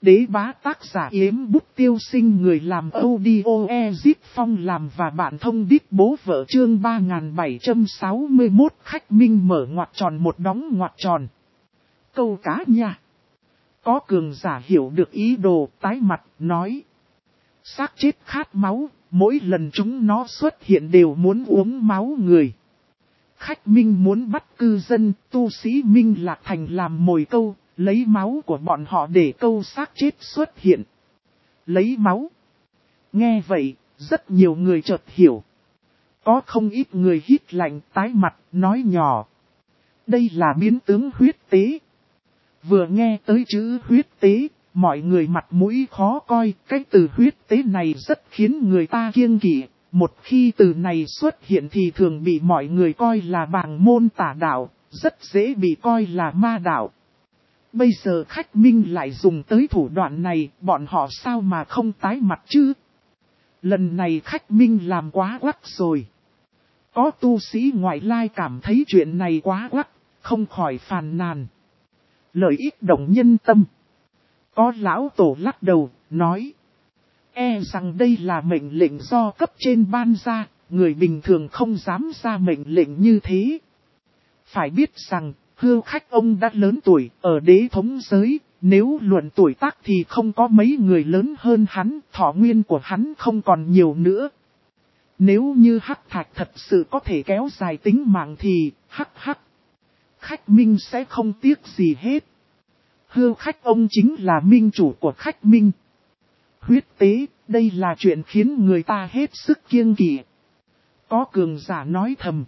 Đế bá tác giả Yếm Bút Tiêu Sinh, người làm audio Ezip Phong làm và bạn thông đít bố vợ, chương 3761 khách minh mở ngoặc tròn một đóng ngoặc tròn. Câu cá nha. Có cường giả hiểu được ý đồ, tái mặt, nói. Xác chết khát máu, mỗi lần chúng nó xuất hiện đều muốn uống máu người. Khách minh muốn bắt cư dân, tu sĩ Minh Lạc Thành làm mồi câu, lấy máu của bọn họ để câu xác chết xuất hiện. Lấy máu. Nghe vậy, rất nhiều người chợt hiểu. Có không ít người hít lạnh, tái mặt, nói nhỏ. Đây là biến tướng huyết tế. Vừa nghe tới chữ huyết tế, mọi người mặt mũi khó coi. Cái từ huyết tế này rất khiến người ta kiêng kỵ. Một khi từ này xuất hiện thì thường bị mọi người coi là bàng môn tà đạo, rất dễ bị coi là ma đạo. Bây giờ khách minh lại dùng tới thủ đoạn này, bọn họ sao mà không tái mặt chứ? Lần này khách minh làm quá quắc rồi. Có tu sĩ ngoại lai cảm thấy chuyện này quá quắc, không khỏi phàn nàn. Lợi ích động nhân tâm. Có lão tổ lắc đầu, nói. E rằng đây là mệnh lệnh do cấp trên ban ra, người bình thường không dám ra mệnh lệnh như thế. Phải biết rằng, Hưu khách ông đã lớn tuổi, ở đế thống giới, nếu luận tuổi tác thì không có mấy người lớn hơn hắn, thọ nguyên của hắn không còn nhiều nữa. Nếu như hắc thạch thật sự có thể kéo dài tính mạng thì, khách minh sẽ không tiếc gì hết. Hưu khách ông chính là minh chủ của khách minh. Huyết tế, đây là chuyện khiến người ta hết sức kiêng kỵ. Có cường giả nói thầm.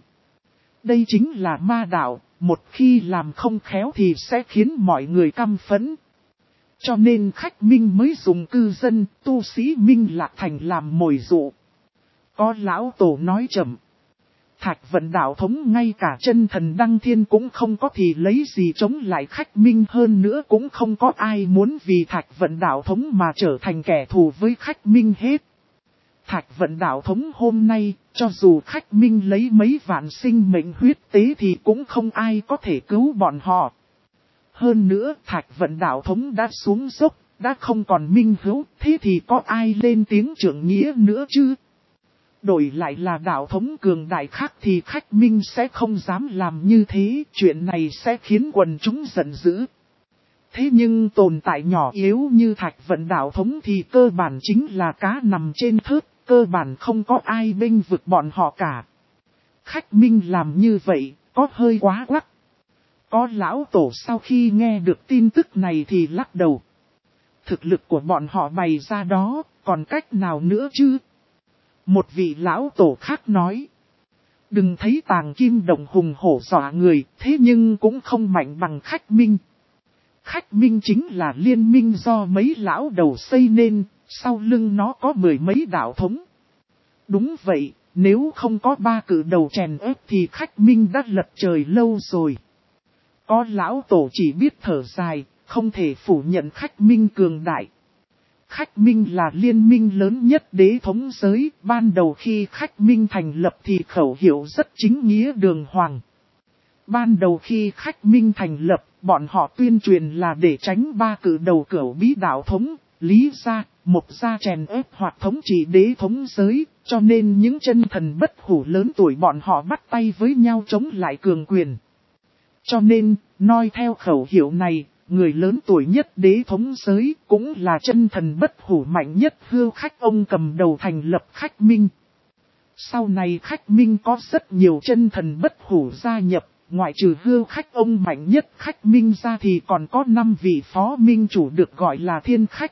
Đây chính là ma đạo, một khi làm không khéo thì sẽ khiến mọi người căm phẫn. Cho nên khách minh mới dùng cư dân, tu sĩ Minh Lạc Thành làm mồi dụ. Có lão tổ nói chậm. Thạch vận đạo thống ngay cả chân thần đăng thiên cũng không có thì lấy gì chống lại khách minh, hơn nữa cũng không có ai muốn vì thạch vận đạo thống mà trở thành kẻ thù với khách minh hết. Thạch vận đạo thống hôm nay, cho dù khách minh lấy mấy vạn sinh mệnh huyết tế thì cũng không ai có thể cứu bọn họ. Hơn nữa thạch vận đạo thống đã xuống dốc, đã không còn minh hữu, thế thì có ai lên tiếng trưởng nghĩa nữa chứ? Đổi lại là đạo thống cường đại khác thì khách minh sẽ không dám làm như thế, chuyện này sẽ khiến quần chúng giận dữ. Thế nhưng tồn tại nhỏ yếu như thạch vận đạo thống thì cơ bản chính là cá nằm trên thớt, cơ bản không có ai bênh vực bọn họ cả. Khách minh làm như vậy, có hơi quá quắc. Có lão tổ sau khi nghe được tin tức này thì lắc đầu. Thực lực của bọn họ bày ra đó, còn cách nào nữa chứ? Một vị lão tổ khác nói. Đừng thấy Tàng Kim Đồng hùng hổ dọa người, thế nhưng cũng không mạnh bằng khách minh. Khách minh chính là liên minh do mấy lão đầu xây nên, sau lưng nó có mười mấy đạo thống. Đúng vậy, nếu không có ba cử đầu chèn ép thì khách minh đã lật trời lâu rồi. Có lão tổ chỉ biết thở dài, không thể phủ nhận khách minh cường đại. Khách minh là liên minh lớn nhất đế thống giới, ban đầu khi khách minh thành lập thì khẩu hiệu rất chính nghĩa đường hoàng. Ban đầu khi khách minh thành lập, bọn họ tuyên truyền là để tránh ba cử đầu cửu bí đạo thống, Lý gia, Mộc gia chèn ép hoặc thống trị đế thống giới, cho nên những chân thần bất hủ lớn tuổi bọn họ bắt tay với nhau chống lại cường quyền. Cho nên, noi theo khẩu hiệu này, người lớn tuổi nhất đế thống giới cũng là chân thần bất hủ mạnh nhất Hưu khách ông cầm đầu thành lập khách minh. Sau này khách minh có rất nhiều chân thần bất hủ gia nhập, ngoại trừ Hưu khách ông mạnh nhất khách minh ra thì còn có 5 vị phó minh chủ được gọi là thiên khách.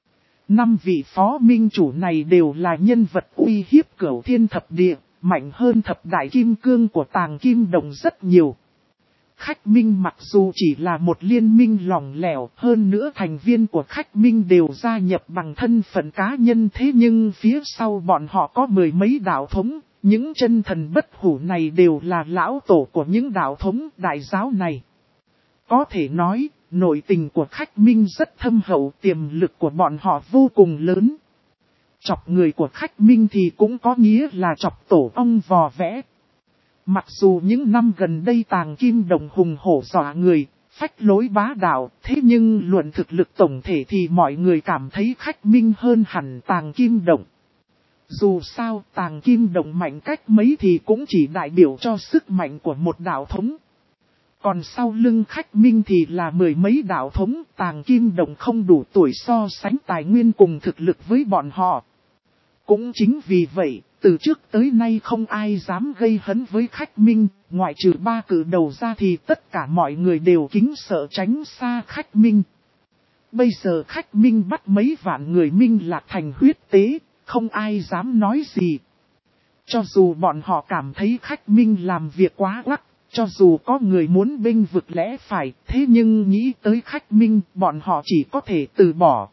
5 vị phó minh chủ này đều là nhân vật uy hiếp cửu thiên thập địa, mạnh hơn thập đại kim cương của Tàng Kim Đồng rất nhiều. Khách minh mặc dù chỉ là một liên minh lỏng lẻo, hơn nữa thành viên của khách minh đều gia nhập bằng thân phận cá nhân, thế nhưng phía sau bọn họ có mười mấy đạo thống, những chân thần bất hủ này đều là lão tổ của những đạo thống đại giáo này. Có thể nói, nội tình của khách minh rất thâm hậu, tiềm lực của bọn họ vô cùng lớn. Chọc người của khách minh thì cũng có nghĩa là chọc tổ ong vò vẽ. Mặc dù những năm gần đây Tàng Kim Đồng hùng hổ dọa người, phách lối bá đạo, thế nhưng luận thực lực tổng thể thì mọi người cảm thấy Khách Minh hơn hẳn Tàng Kim Động. Dù sao Tàng Kim Động mạnh cách mấy thì cũng chỉ đại biểu cho sức mạnh của một đạo thống. Còn sau lưng Khách Minh thì là mười mấy đạo thống, Tàng Kim Động không đủ tuổi so sánh tài nguyên cùng thực lực với bọn họ. Cũng chính vì vậy, từ trước tới nay không ai dám gây hấn với Khách Minh, ngoại trừ ba cử đầu ra thì tất cả mọi người đều kính sợ tránh xa Khách Minh. Bây giờ Khách Minh bắt mấy vạn người Minh Lạc thành huyết tế, không ai dám nói gì. Cho dù bọn họ cảm thấy Khách Minh làm việc quá lắc, cho dù có người muốn bênh vực lẽ phải, thế nhưng nghĩ tới Khách Minh, bọn họ chỉ có thể từ bỏ.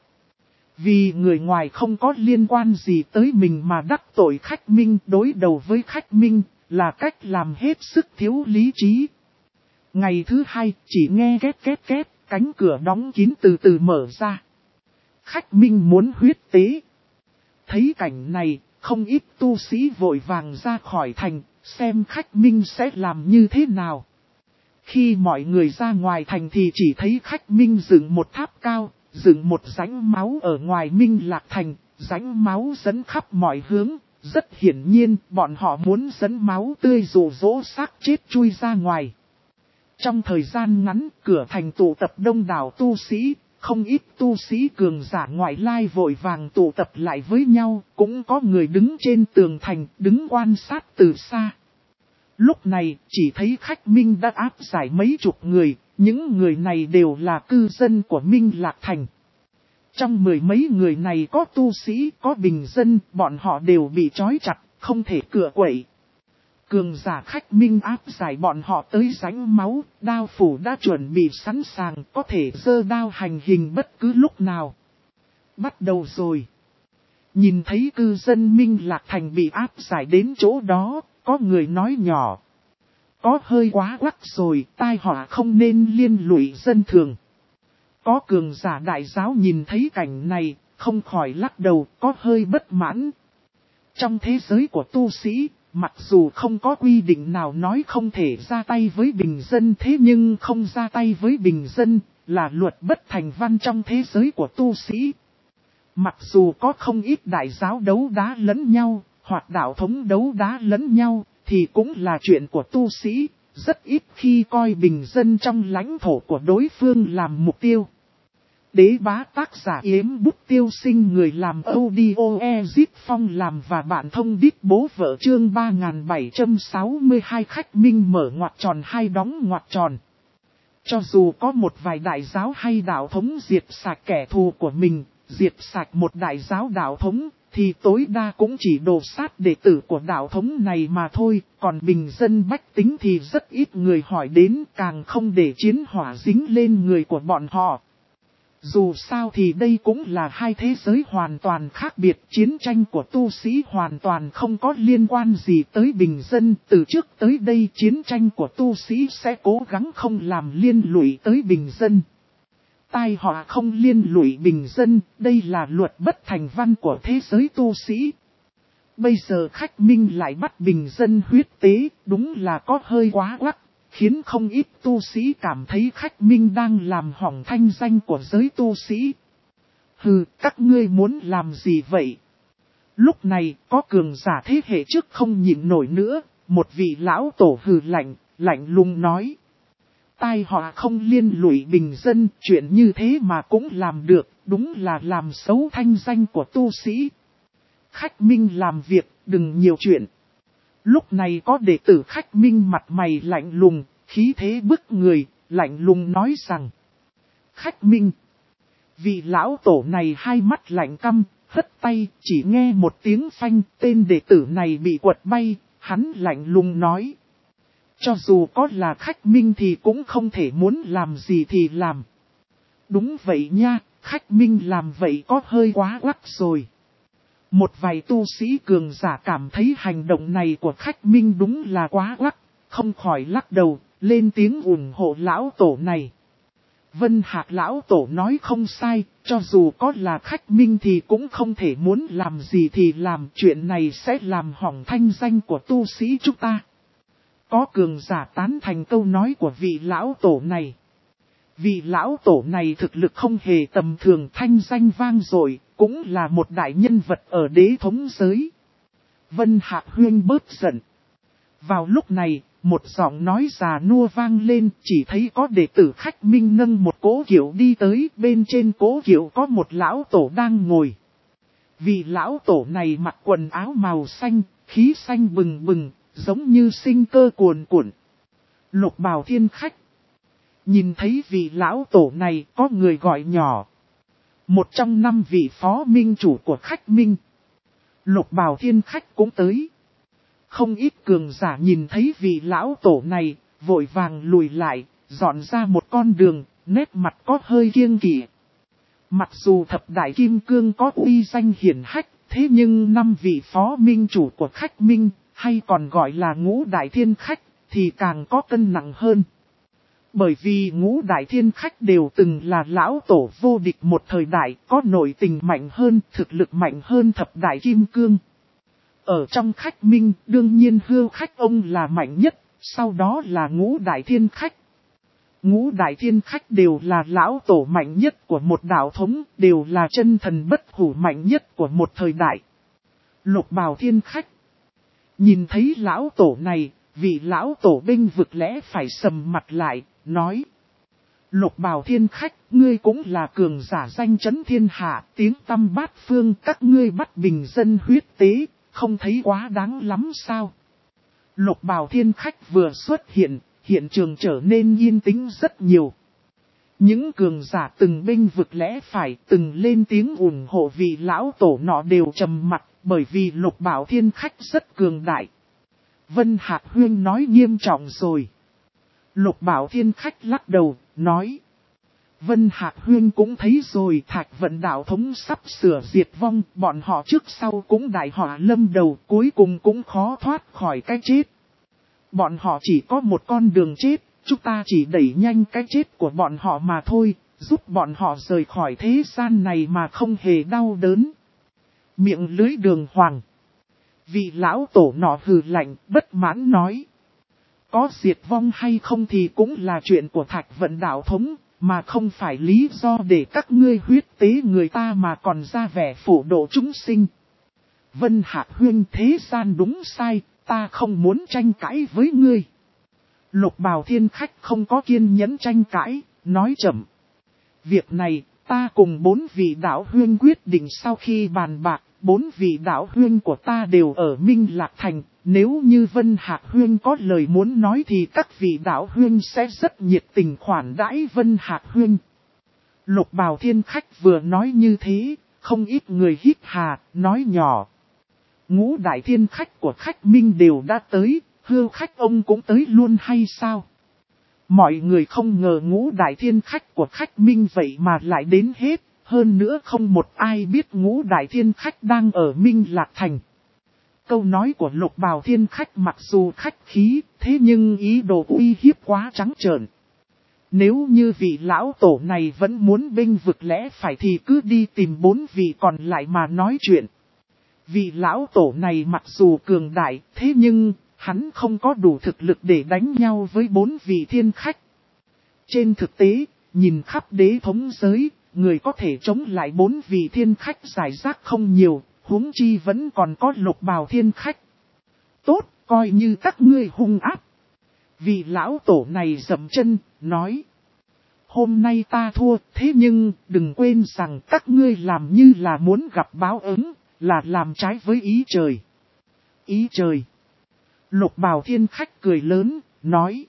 Vì người ngoài không có liên quan gì tới mình mà đắc tội Khách Minh, đối đầu với Khách Minh, là cách làm hết sức thiếu lý trí. Ngày thứ hai, chỉ nghe két két két, cánh cửa đóng kín từ từ mở ra. Khách Minh muốn huyết tế. Thấy cảnh này, không ít tu sĩ vội vàng ra khỏi thành, xem Khách Minh sẽ làm như thế nào. Khi mọi người ra ngoài thành thì chỉ thấy Khách Minh dựng một tháp cao, dựng một rãnh máu ở ngoài Minh Lạc thành, rãnh máu dẫn khắp mọi hướng. Rất hiển nhiên, bọn họ muốn dẫn máu tươi dụ dỗ xác chết chui ra ngoài. Trong thời gian ngắn, cửa thành tụ tập đông đảo tu sĩ, không ít tu sĩ cường giả ngoại lai vội vàng tụ tập lại với nhau, cũng có người đứng trên tường thành, đứng quan sát từ xa. Lúc này, chỉ thấy Khách Minh đã áp giải mấy chục người, những người này đều là cư dân của Minh Lạc thành. Trong mười mấy người này có tu sĩ, có bình dân, bọn họ đều bị trói chặt, không thể cựa quậy. Cường giả Khách Minh áp giải bọn họ tới rãnh máu, đao phủ đã chuẩn bị sẵn sàng, có thể giơ đao hành hình bất cứ lúc nào. Bắt đầu rồi. Nhìn thấy cư dân Minh Lạc thành bị áp giải đến chỗ đó, có người nói nhỏ. Có hơi quá quắc rồi, tai họa không nên liên lụy dân thường. Có cường giả đại giáo nhìn thấy cảnh này, không khỏi lắc đầu, có hơi bất mãn. Trong thế giới của tu sĩ, mặc dù không có quy định nào nói không thể ra tay với bình dân, thế nhưng không ra tay với bình dân là luật bất thành văn trong thế giới của tu sĩ. Mặc dù có không ít đại giáo đấu đá lẫn nhau, hoặc đạo thống đấu đá lẫn nhau, thì cũng là chuyện của tu sĩ, rất ít khi coi bình dân trong lãnh thổ của đối phương làm mục tiêu. Đế bá tác giả Yếm Bút Tiêu Sinh, người làm audio Ezip Phong làm và bạn thông đít bố vợ, chương 3762. Khách Minh mở ngoặc tròn hay đóng ngoặc tròn. Cho dù có một vài đại giáo hay đạo thống diệt sạch kẻ thù của mình, diệt sạch một đại giáo đạo thống, thì tối đa cũng chỉ đồ sát đệ tử của đạo thống này mà thôi, còn bình dân bách tính thì rất ít người hỏi đến, càng không để chiến hỏa dính lên người của bọn họ. Dù sao thì đây cũng là hai thế giới hoàn toàn khác biệt, chiến tranh của tu sĩ hoàn toàn không có liên quan gì tới bình dân, từ trước tới đây chiến tranh của tu sĩ sẽ cố gắng không làm liên lụy tới bình dân. Tai họa không liên lụy bình dân, đây là luật bất thành văn của thế giới tu sĩ. Bây giờ Khách Minh lại bắt bình dân huyết tế, đúng là có hơi quá quắc, khiến không ít tu sĩ cảm thấy Khách Minh đang làm hỏng thanh danh của giới tu sĩ. Hừ, các ngươi muốn làm gì vậy? Lúc này, có cường giả thế hệ trước không nhịn nổi nữa, một vị lão tổ hừ lạnh lùng nói. Tai họa không liên lụy bình dân, chuyện như thế mà cũng làm được, đúng là làm xấu thanh danh của tu sĩ. Khách Minh làm việc, đừng nhiều chuyện. Lúc này có đệ tử Khách Minh mặt mày lạnh lùng, khí thế bức người, lạnh lùng nói rằng. Khách Minh. Vị lão tổ này hai mắt lạnh căm, hất tay, chỉ nghe một tiếng phanh, tên đệ tử này bị quật bay, hắn lạnh lùng nói. Cho dù có là Khách Minh thì cũng không thể muốn làm gì thì làm. Đúng vậy nha, Khách Minh làm vậy có hơi quá quắc rồi. Một vài tu sĩ cường giả cảm thấy hành động này của Khách Minh đúng là quá quắc, không khỏi lắc đầu, lên tiếng ủng hộ lão tổ này. Vân Hạc lão tổ nói không sai, cho dù có là Khách Minh thì cũng không thể muốn làm gì thì làm, chuyện này sẽ làm hỏng thanh danh của tu sĩ chúng ta. Có cường giả tán thành câu nói của vị lão tổ này. Vị lão tổ này thực lực không hề tầm thường, thanh danh vang dội, cũng là một đại nhân vật ở đế thống giới. Vân Hạc Huyên bớt giận. Vào lúc này, một giọng nói già nua vang lên, chỉ thấy có đệ tử Khách Minh nâng một cỗ kiệu đi tới, bên trên cỗ kiệu có một lão tổ đang ngồi. Vị lão tổ này mặc quần áo màu xanh, khí xanh bừng bừng, giống như sinh cơ cuồn cuộn. Lục Bào Thiên Khách. Nhìn thấy vị lão tổ này có người gọi nhỏ. Một trong 5 vị phó minh chủ của Khách Minh. Lục Bào Thiên Khách cũng tới. Không ít cường giả nhìn thấy vị lão tổ này, vội vàng lùi lại, dọn ra một con đường, nét mặt có hơi kiêng kỵ. Mặc dù thập đại kim cương có uy danh hiển hách, thế nhưng 5 vị phó minh chủ của Khách Minh, hay còn gọi là Ngũ Đại Thiên Khách, thì càng có cân nặng hơn. Bởi vì Ngũ Đại Thiên Khách đều từng là lão tổ vô địch một thời đại, có nội tình mạnh hơn, thực lực mạnh hơn thập đại kim cương. Ở trong Khách Minh, đương nhiên Hưu Khách ông là mạnh nhất, sau đó là Ngũ Đại Thiên Khách. Ngũ Đại Thiên Khách đều là lão tổ mạnh nhất của một đạo thống, đều là chân thần bất hủ mạnh nhất của một thời đại. Lục Bào Thiên Khách. Nhìn thấy lão tổ này, vị lão tổ binh vực lẽ phải sầm mặt lại, nói. Lục Bào Thiên Khách, ngươi cũng là cường giả danh chấn thiên hạ, tiếng tăm bát phương, các ngươi bắt bình dân huyết tế, không thấy quá đáng lắm sao? Lục Bào Thiên Khách vừa xuất hiện, hiện trường trở nên yên tĩnh rất nhiều. Những cường giả từng binh vực lẽ phải, từng lên tiếng ủng hộ vị lão tổ nọ đều trầm mặt, bởi vì Lục Bào Thiên Khách rất cường đại. Vân Hạc Huyên nói nghiêm trọng rồi. Lục Bào Thiên Khách lắc đầu, nói. Vân Hạc Huyên cũng thấy rồi, Thạch Vận đạo thống sắp sửa diệt vong, bọn họ trước sau cũng đại họa lâm đầu, cuối cùng cũng khó thoát khỏi cái chết. Bọn họ chỉ có một con đường chết, chúng ta chỉ đẩy nhanh cái chết của bọn họ mà thôi, giúp bọn họ rời khỏi thế gian này mà không hề đau đớn. Miệng lưới đường hoàng. Vị lão tổ nọ hừ lạnh, bất mãn nói. Có diệt vong hay không thì cũng là chuyện của Thạch Vận đạo thống, mà không phải lý do để các ngươi huyết tế người ta mà còn ra vẻ phổ độ chúng sinh. Vân Hạc Huyên, thế gian đúng sai, ta không muốn tranh cãi với ngươi. Lục Bào Thiên Khách không có kiên nhẫn tranh cãi, nói chậm. Việc này, ta cùng 4 vị đạo huyên quyết định sau khi bàn bạc, 4 vị đạo huyên của ta đều ở Minh Lạc Thành. Nếu như Vân Hạc Huyên có lời muốn nói thì các vị đạo huyên sẽ rất nhiệt tình khoản đãi Vân Hạc Huyên. Lục Bào Thiên Khách vừa nói như thế, không ít người hít hà, nói nhỏ. Ngũ Đại Thiên Khách của Khách Minh đều đã tới, Hưu Khách ông cũng tới luôn hay sao? Mọi người không ngờ Ngũ Đại Thiên Khách của Khách Minh vậy mà lại đến hết, hơn nữa không một ai biết Ngũ Đại Thiên Khách đang ở Minh Lạc Thành. Câu nói của Lục Bào Thiên Khách mặc dù khách khí, thế nhưng ý đồ uy hiếp quá trắng trợn. Nếu như vị lão tổ này vẫn muốn bênh vực lẽ phải thì cứ đi tìm 4 vị còn lại mà nói chuyện. Vị lão tổ này mặc dù cường đại, thế nhưng hắn không có đủ thực lực để đánh nhau với 4 vị thiên khách. Trên thực tế, nhìn khắp đế thống giới, người có thể chống lại 4 vị thiên khách giải rác không nhiều. Huống chi vẫn còn có Lục Bào Thiên Khách. Tốt, coi như các ngươi hung ác. Vị lão tổ này dậm chân, nói. Hôm nay ta thua, thế nhưng đừng quên rằng các ngươi làm như là muốn gặp báo ứng, là làm trái với ý trời. Ý trời. Lục Bào Thiên Khách cười lớn, nói.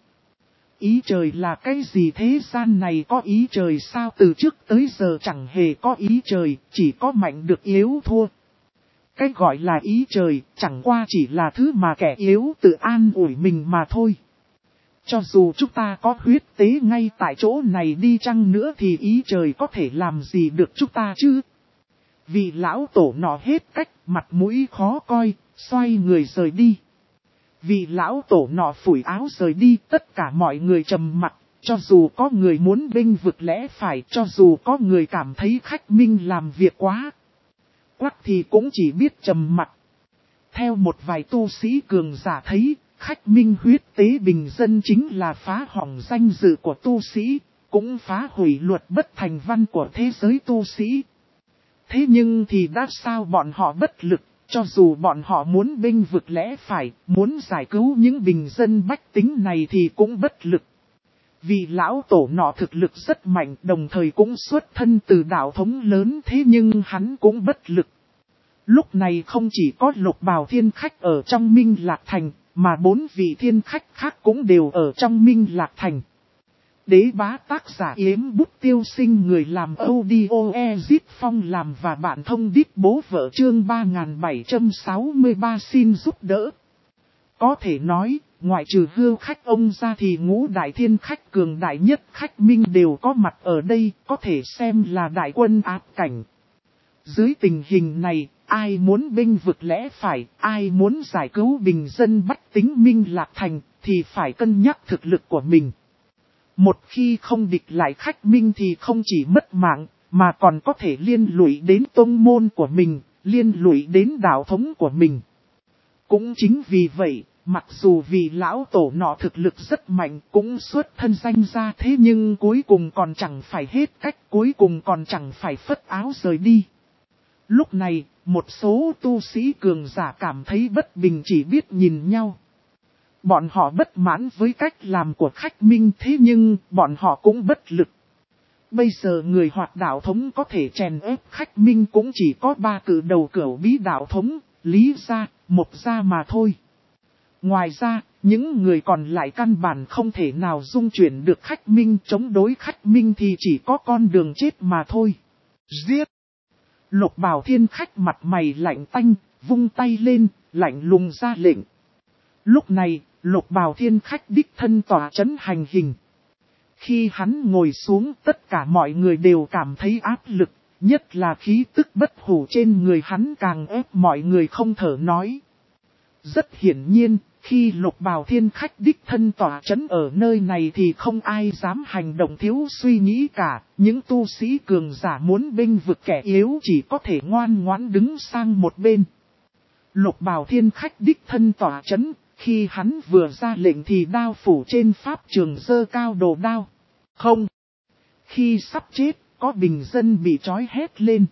Ý trời là cái gì, thế gian này có ý trời sao? Từ trước tới giờ chẳng hề có ý trời, chỉ có mạnh được yếu thua. Cái gọi là ý trời chẳng qua chỉ là thứ mà kẻ yếu tự an ủi mình mà thôi. Cho dù chúng ta có huyết tế ngay tại chỗ này đi chăng nữa thì ý trời có thể làm gì được chúng ta chứ? Vì lão tổ nọ hết cách, mặt mũi khó coi, xoay người rời đi. Vì lão tổ nọ phủi áo rời đi, tất cả mọi người trầm mặt, cho dù có người muốn bênh vực lẽ phải, cho dù có người cảm thấy Khách Minh làm việc quá quắc thì cũng chỉ biết trầm mặt. Theo một vài tu sĩ cường giả thấy, Khách Minh huyết tế bình dân chính là phá hỏng danh dự của tu sĩ, cũng phá hủy luật bất thành văn của thế giới tu sĩ. Thế nhưng thì đã sao bọn họ bất lực, cho dù bọn họ muốn bênh vực lẽ phải, muốn giải cứu những bình dân bách tính này thì cũng bất lực. Vì lão tổ nọ thực lực rất mạnh, đồng thời cũng xuất thân từ đạo thống lớn, thế nhưng hắn cũng bất lực. Lúc này không chỉ có Lục Bào Thiên Khách ở trong Minh Lạc Thành, mà 4 vị thiên khách khác cũng đều ở trong Minh Lạc Thành. Đế bá tác giả Yếm Bút Tiêu Sinh, người làm audio Ezit Phong làm và bạn thông đít bố vợ, chương 3763 xin giúp đỡ. Có thể nói, ngoại trừ hưu khách ông ra thì ngũ đại thiên khách cường đại nhất khách Minh đều có mặt ở đây, có thể xem là đại quân áp cảnh. Dưới tình hình này, ai muốn bênh vực lẽ phải, ai muốn giải cứu bình dân bách tính Minh Lạc Thành, thì phải cân nhắc thực lực của mình. Một khi không địch lại khách Minh thì không chỉ mất mạng, mà còn có thể liên lụy đến tông môn của mình, liên lụy đến đạo thống của mình. Cũng chính vì vậy, mặc dù vì lão tổ nọ thực lực rất mạnh, cũng xuất thân danh ra, thế nhưng cuối cùng còn chẳng phải hết cách, cuối cùng còn chẳng phải phất áo rời đi. Lúc này, một số tu sĩ cường giả cảm thấy bất bình, chỉ biết nhìn nhau. Bọn họ bất mãn với cách làm của khách Minh, thế nhưng bọn họ cũng bất lực. Bây giờ người hoạt đạo thống có thể chèn ép khách Minh cũng chỉ có 3 cử đầu cửu bí đạo thống, Lý gia, Mộc gia mà thôi. Ngoài ra, những người còn lại căn bản không thể nào dung chuyển được khách Minh, chống đối khách Minh thì chỉ có con đường chết mà thôi. Giết! Lục Bào Thiên Khách mặt mày lạnh tanh, vung tay lên, lạnh lùng ra lệnh. Lúc này, Lục Bào Thiên Khách đích thân tỏa chấn hành hình. Khi hắn ngồi xuống, tất cả mọi người đều cảm thấy áp lực, nhất là khí tức bất hủ trên người hắn càng ép mọi người không thở nói. Rất hiển nhiên, khi Lục Bào Thiên Khách đích thân tỏa chấn ở nơi này thì không ai dám hành động thiếu suy nghĩ cả. Những tu sĩ cường giả muốn bênh vực kẻ yếu chỉ có thể ngoan ngoãn đứng sang một bên. Lục Bào Thiên Khách đích thân tỏa chấn, khi hắn vừa ra lệnh thì đao phủ trên pháp trường giơ cao đồ đao. Không! Khi sắp chết, có bình dân bị trói hét lên.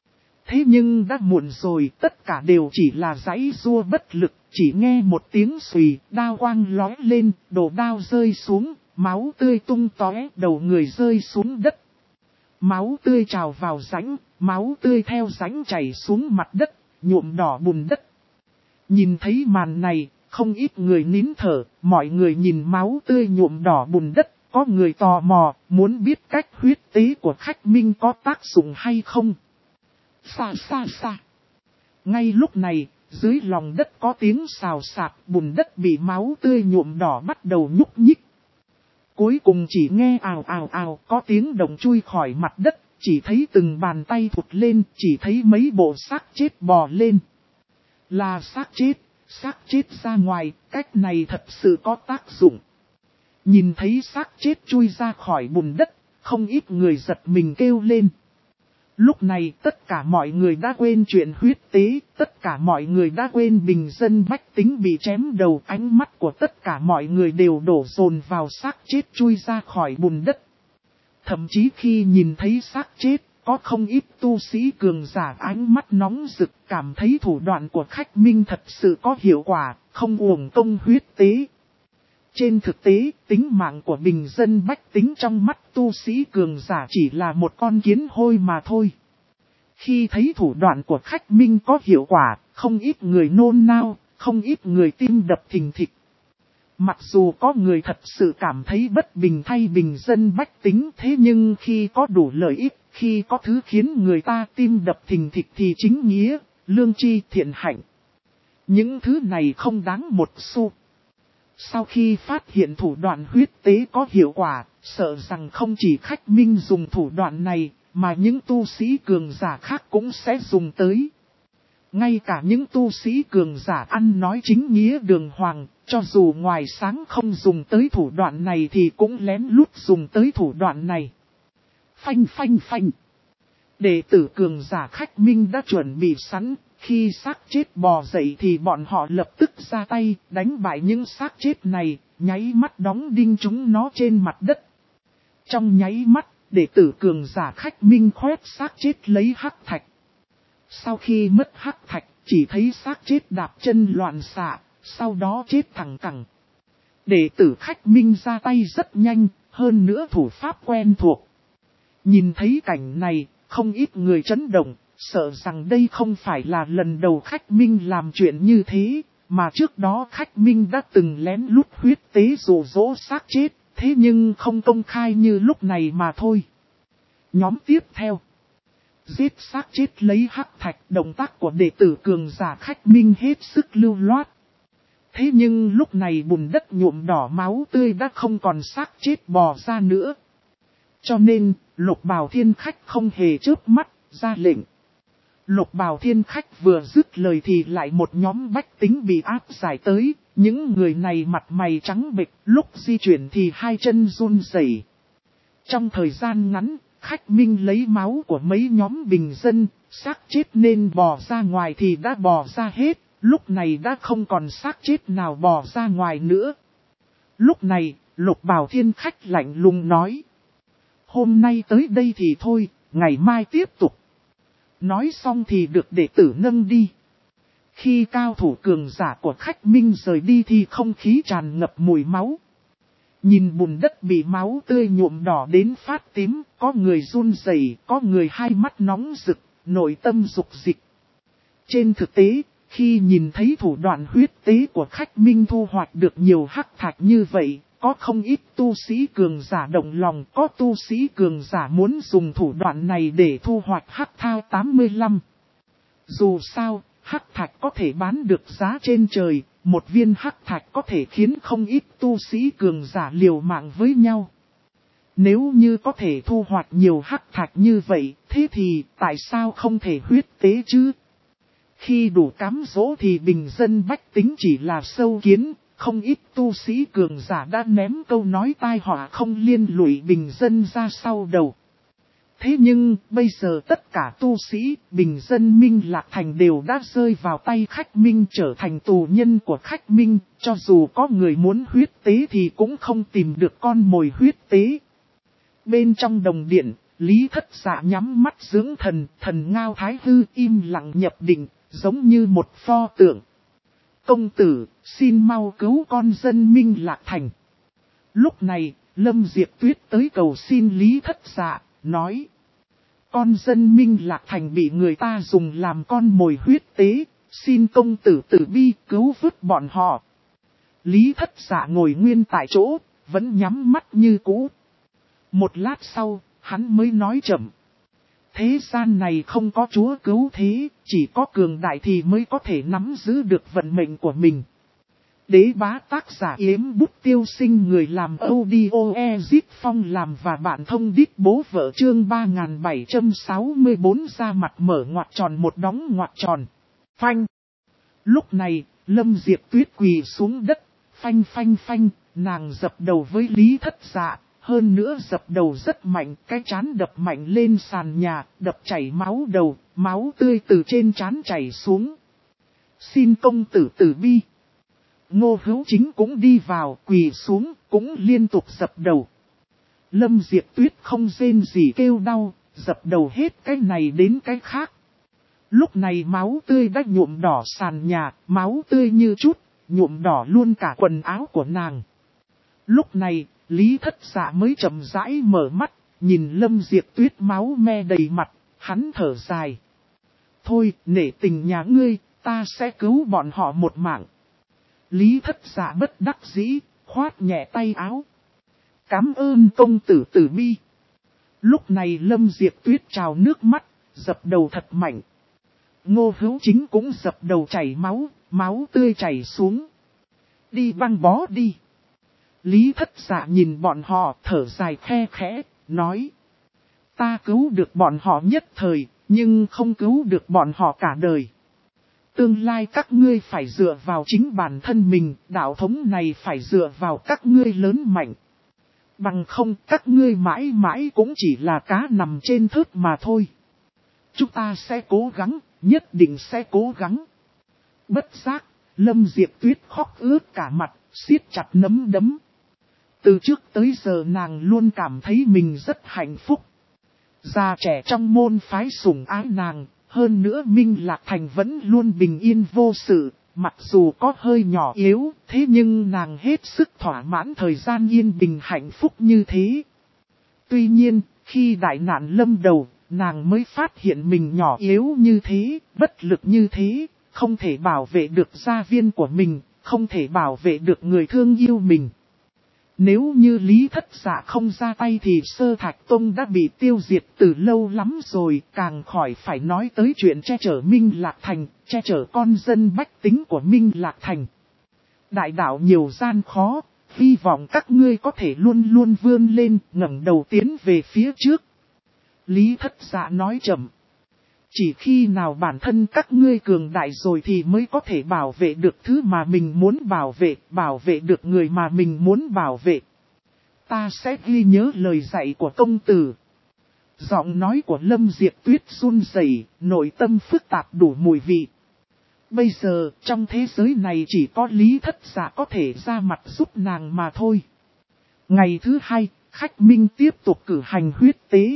Thế nhưng đã muộn rồi, tất cả đều chỉ là giãy giụa bất lực, chỉ nghe một tiếng xùy, đao quang lóe lên, đồ đao rơi xuống, máu tươi tung tóe, đầu người rơi xuống đất. Máu tươi trào vào rãnh, máu tươi theo rãnh chảy xuống mặt đất, nhuộm đỏ bùn đất. Nhìn thấy màn này, không ít người nín thở, mọi người nhìn máu tươi nhuộm đỏ bùn đất, có người tò mò, muốn biết cách huyết tế của khách Minh có tác dụng hay không. Xa xa xa. Ngay lúc này, dưới lòng đất có tiếng xào xạc, bùn đất bị máu tươi nhuộm đỏ bắt đầu nhúc nhích. Cuối cùng chỉ nghe ào ào ào, có tiếng động chui khỏi mặt đất, chỉ thấy từng bàn tay thụt lên, chỉ thấy mấy bộ xác chết bò lên. Là xác chết ra ngoài, cách này thật sự có tác dụng. Nhìn thấy xác chết chui ra khỏi bùn đất, không ít người giật mình kêu lên. Lúc này tất cả mọi người đã quên chuyện huyết tế, tất cả mọi người đã quên bình dân bách tính bị chém đầu, ánh mắt của tất cả mọi người đều đổ dồn vào xác chết chui ra khỏi bùn đất. Thậm chí khi nhìn thấy xác chết, có không ít tu sĩ cường giả ánh mắt nóng rực, cảm thấy thủ đoạn của khách Minh thật sự có hiệu quả, không uổng công huyết tế. Trên thực tế, tính mạng của bình dân bách tính trong mắt tu sĩ cường giả chỉ là một con kiến hôi mà thôi. Khi thấy thủ đoạn của khách Minh có hiệu quả, không ít người nôn nao, không ít người tim đập thình thịch. Mặc dù có người thật sự cảm thấy bất bình thay bình dân bách tính, thế nhưng khi có đủ lợi ích, khi có thứ khiến người ta tim đập thình thịch thì chính nghĩa, lương tri, thiện hạnh. Những thứ này không đáng một xu. Sau khi phát hiện thủ đoạn huyết tế có hiệu quả, sợ rằng không chỉ khách Minh dùng thủ đoạn này, mà những tu sĩ cường giả khác cũng sẽ dùng tới. Ngay cả những tu sĩ cường giả ăn nói chính nghĩa đường hoàng, cho dù ngoài sáng không dùng tới thủ đoạn này thì cũng lén lút dùng tới thủ đoạn này. Phanh phanh phanh. Đệ tử cường giả khách Minh đã chuẩn bị sẵn, khi xác chết bò dậy thì bọn họ lập tức ra tay, đánh bại những xác chết này, nháy mắt đóng đinh chúng nó trên mặt đất. Trong nháy mắt, đệ tử cường giả Khách Minh khoét xác chết lấy hắc thạch. Sau khi mất hắc thạch, chỉ thấy xác chết đạp chân loạn xạ, sau đó chết thẳng cẳng. Đệ tử Khách Minh ra tay rất nhanh, hơn nữa thủ pháp quen thuộc. Nhìn thấy cảnh này, không ít người chấn động, sợ rằng đây không phải là lần đầu Khách Minh làm chuyện như thế, mà trước đó Khách Minh đã từng lén lút huyết tế dụ dỗ xác chết, thế nhưng không công khai như lúc này mà thôi. Nhóm tiếp theo. Giết xác chết lấy hắc thạch, động tác của đệ tử cường giả Khách Minh hết sức lưu loát. Thế nhưng lúc này bùn đất nhuộm đỏ máu tươi đã không còn xác chết bò ra nữa. Cho nên, Lục Bào Thiên Khách không hề chớp mắt, ra lệnh. Lục Bào Thiên Khách vừa dứt lời thì lại một nhóm bách tính bị áp giải tới, những người này mặt mày trắng bệch, lúc di chuyển thì hai chân run rẩy. Trong thời gian ngắn, Khách Minh lấy máu của mấy nhóm bình dân, xác chết nên bò ra ngoài thì đã bò ra hết, lúc này đã không còn xác chết nào bò ra ngoài nữa. Lúc này, Lục Bào Thiên Khách lạnh lùng nói. Hôm nay tới đây thì thôi, ngày mai tiếp tục. Nói xong thì được đệ tử nâng đi. Khi cao thủ cường giả của Khách Minh rời đi thì không khí tràn ngập mùi máu. Nhìn bùn đất bị máu tươi nhuộm đỏ đến phát tím, có người run rẩy, có người hai mắt nóng rực, nội tâm dục dịch. Trên thực tế, khi nhìn thấy thủ đoạn huyết tế của Khách Minh thu hoạch được nhiều hắc thạch như vậy, có không ít tu sĩ cường giả động lòng, có tu sĩ cường giả muốn dùng thủ đoạn này để thu hoạch hắc thao 85. Dù sao, hắc thạch có thể bán được giá trên trời, một viên hắc thạch có thể khiến không ít tu sĩ cường giả liều mạng với nhau. Nếu như có thể thu hoạch nhiều hắc thạch như vậy, thế thì tại sao không thể huyết tế chứ? Khi đủ cám dỗ thì bình dân bách tính chỉ là sâu kiến, không ít tu sĩ cường giả đã ném câu nói tai họa không liên lụy bình dân ra sau đầu. Thế nhưng, bây giờ tất cả tu sĩ, bình dân Minh Lạc Thành đều đã rơi vào tay Khách Minh trở thành tù nhân của Khách Minh, cho dù có người muốn huyết tế thì cũng không tìm được con mồi huyết tế. Bên trong đồng điện, Lý Thất Dạ nhắm mắt dưỡng thần, thần Ngao Thái Hư im lặng nhập định, giống như một pho tượng. Công tử, xin mau cứu con dân Minh Lạc Thành. Lúc này, Lâm Diệp Tuyết tới cầu xin Lý Thất Dạ, nói. Con dân Minh Lạc Thành bị người ta dùng làm con mồi huyết tế, xin công tử tử bi cứu vớt bọn họ. Lý Thất Dạ ngồi nguyên tại chỗ, vẫn nhắm mắt như cũ. Một lát sau, hắn mới nói chậm. Thế gian này không có chúa cứu thế, chỉ có cường đại thì mới có thể nắm giữ được vận mệnh của mình. Đế Bá tác giả Yếm Bút Tiêu Sinh, người làm audio Ezip Phong làm và bạn thông đít bố vợ chương 3764 ra mặt mở ngoặc tròn một đóng ngoặc tròn. Phanh. Lúc này, Lâm Diệp Tuyết quỳ xuống đất, phanh phanh phanh, nàng dập đầu với Lý Thất Dạ. Hơn nữa dập đầu rất mạnh, cái trán đập mạnh lên sàn nhà, đập chảy máu đầu, máu tươi từ trên trán chảy xuống. Xin công tử tử bi. Ngô Hữu Chính cũng đi vào, quỳ xuống, cũng liên tục dập đầu. Lâm Diệp Tuyết không rên gì kêu đau, dập đầu hết cái này đến cái khác. Lúc này máu tươi đã nhuộm đỏ sàn nhà, máu tươi như chút, nhuộm đỏ luôn cả quần áo của nàng. Lúc này, Lý Thất Dạ mới chậm rãi mở mắt, nhìn Lâm Diệp Tuyết máu me đầy mặt, hắn thở dài. Thôi, nể tình nhà ngươi, ta sẽ cứu bọn họ một mạng. Lý Thất Dạ bất đắc dĩ, khoát nhẹ tay áo. Cảm ơn công tử tử bi. Lúc này Lâm Diệp Tuyết trào nước mắt, dập đầu thật mạnh. Ngô Hữu Chính cũng dập đầu chảy máu, máu tươi chảy xuống. Đi băng bó đi. Lý Thất Dạ nhìn bọn họ thở dài khe khẽ, nói. Ta cứu được bọn họ nhất thời, nhưng không cứu được bọn họ cả đời. Tương lai các ngươi phải dựa vào chính bản thân mình, đạo thống này phải dựa vào các ngươi lớn mạnh. Bằng không các ngươi mãi mãi cũng chỉ là cá nằm trên thớt mà thôi. Chúng ta sẽ cố gắng, nhất định sẽ cố gắng. Bất giác, Lâm Diệp Tuyết khóc ướt cả mặt, siết chặt nắm đấm. Từ trước tới giờ nàng luôn cảm thấy mình rất hạnh phúc. Già trẻ trong môn phái sủng ái nàng, hơn nữa Minh Lạc Thành vẫn luôn bình yên vô sự, mặc dù có hơi nhỏ yếu, thế nhưng nàng hết sức thỏa mãn thời gian yên bình hạnh phúc như thế. Tuy nhiên, khi đại nạn lâm đầu, nàng mới phát hiện mình nhỏ yếu như thế, bất lực như thế, không thể bảo vệ được gia viên của mình, không thể bảo vệ được người thương yêu mình. Nếu như Lý Thất Dạ không ra tay thì Sơ Thạch Tông đã bị tiêu diệt từ lâu lắm rồi, càng khỏi phải nói tới chuyện che chở Minh Lạc Thành, che chở con dân bách tính của Minh Lạc Thành. Đại đạo nhiều gian khó, hy vọng các ngươi có thể luôn luôn vươn lên, ngẩng đầu tiến về phía trước. Lý Thất Dạ nói chậm. Chỉ khi nào bản thân các ngươi cường đại rồi thì mới có thể bảo vệ được thứ mà mình muốn bảo vệ được người mà mình muốn bảo vệ. Ta sẽ ghi nhớ lời dạy của công tử. Giọng nói của Lâm Diệp Tuyết run rẩy, nội tâm phức tạp đủ mùi vị. Bây giờ, trong thế giới này chỉ có Lý Thất Dạ có thể ra mặt giúp nàng mà thôi. Ngày thứ hai, Khách Minh tiếp tục cử hành huyết tế.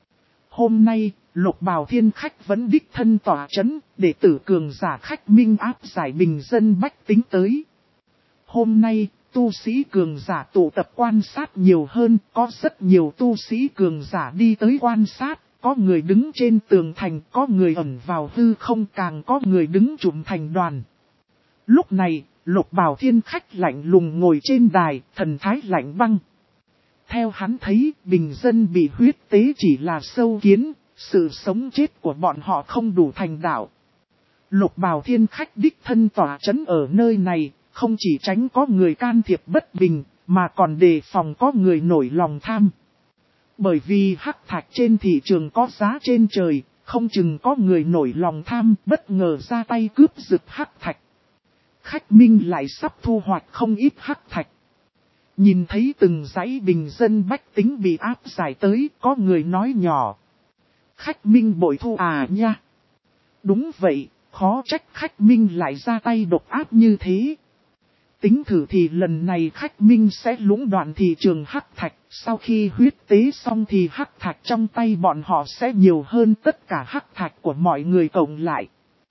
Hôm nay, Lục Bào Thiên Khách vẫn đích thân tỏa chấn, để tử cường giả Khách Minh áp giải bình dân bách tính tới. Hôm nay, tu sĩ cường giả tụ tập quan sát nhiều hơn, có rất nhiều tu sĩ cường giả đi tới quan sát, có người đứng trên tường thành, có người ẩn vào hư không, càng có người đứng trùm thành đoàn. Lúc này, Lục Bào Thiên Khách lạnh lùng ngồi trên đài, thần thái lạnh băng. Theo hắn thấy, bình dân bị huyết tế chỉ là sâu kiến, sự sống chết của bọn họ không đủ thành đạo. Lục Bào Thiên Khách đích thân tỏa chấn ở nơi này, không chỉ tránh có người can thiệp bất bình, mà còn đề phòng có người nổi lòng tham. Bởi vì hắc thạch trên thị trường có giá trên trời, không chừng có người nổi lòng tham bất ngờ ra tay cướp giật hắc thạch. Khách Minh lại sắp thu hoạch không ít hắc thạch. Nhìn thấy từng dãy bình dân bách tính bị áp giải tới, có người nói nhỏ. Khách Minh bội thu à nha. Đúng vậy, khó trách Khách Minh lại ra tay độc ác như thế. Tính thử thì lần này Khách Minh sẽ lũng đoạn thị trường hắc thạch, sau khi huyết tế xong thì hắc thạch trong tay bọn họ sẽ nhiều hơn tất cả hắc thạch của mọi người cộng lại.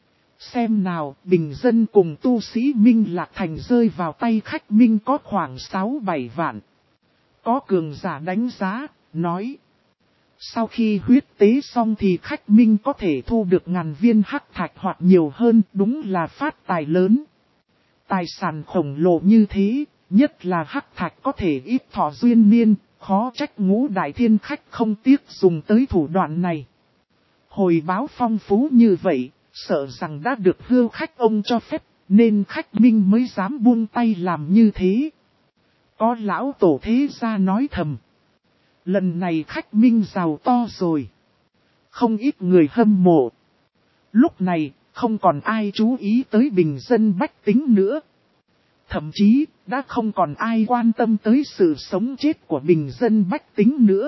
Xem nào, bình dân cùng tu sĩ Minh Lạc Thành rơi vào tay Khách Minh có khoảng 6-7 vạn. Có cường giả đánh giá, nói. Sau khi huyết tế xong thì Khách Minh có thể thu được ngàn viên hắc thạch hoặc nhiều hơn, đúng là phát tài lớn. Tài sản khổng lồ như thế, nhất là hắc thạch có thể ít thọ duyên niên, khó trách Ngũ Đại Thiên Khách không tiếc dùng tới thủ đoạn này. Hồi báo phong phú như vậy, sợ rằng đã được Hưu Khách ông cho phép, nên Khách Minh mới dám buông tay làm như thế. Có lão tổ thế gia nói thầm. Lần này Khách Minh giàu to rồi. Không ít người hâm mộ. Lúc này, không còn ai chú ý tới bình dân bách tính nữa. Thậm chí, đã không còn ai quan tâm tới sự sống chết của bình dân bách tính nữa.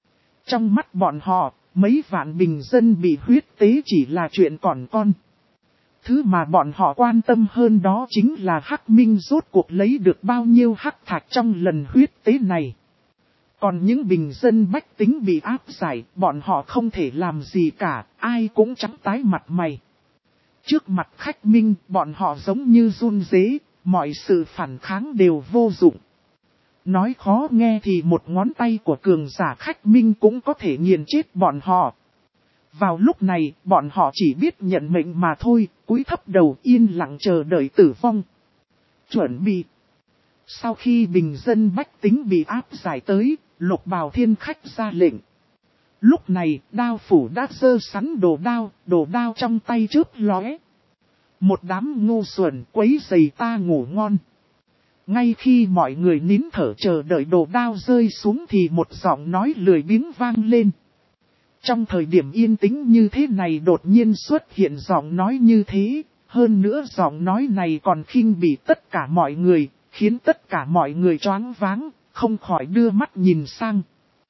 Trong mắt bọn họ, mấy vạn bình dân bị huyết tế chỉ là chuyện còn con. Thứ mà bọn họ quan tâm hơn đó chính là Hắc Minh rốt cuộc lấy được bao nhiêu hắc thạch trong lần huyết tế này. Còn những bình dân bách tính bị áp giải, bọn họ không thể làm gì cả, ai cũng trắng tái mặt mày. Trước mặt Khách Minh, bọn họ giống như run rế, mọi sự phản kháng đều vô dụng. Nói khó nghe thì một ngón tay của cường giả Khách Minh cũng có thể nghiền chết bọn họ. Vào lúc này, bọn họ chỉ biết nhận mệnh mà thôi, cúi thấp đầu yên lặng chờ đợi tử vong. Chuẩn bị. Sau khi bình dân bách tính bị áp giải tới, Lục Bào Thiên Khách ra lệnh. Lúc này, đao phủ đã giơ sẵn đồ đao trong tay chớp lóe. Một đám ngu xuẩn quấy rầy ta ngủ ngon. Ngay khi mọi người nín thở chờ đợi đồ đao rơi xuống thì một giọng nói lười biếng vang lên. Trong thời điểm yên tĩnh như thế này đột nhiên xuất hiện giọng nói như thế, hơn nữa giọng nói này còn khinh bỉ tất cả mọi người, khiến tất cả mọi người choáng váng, không khỏi đưa mắt nhìn sang.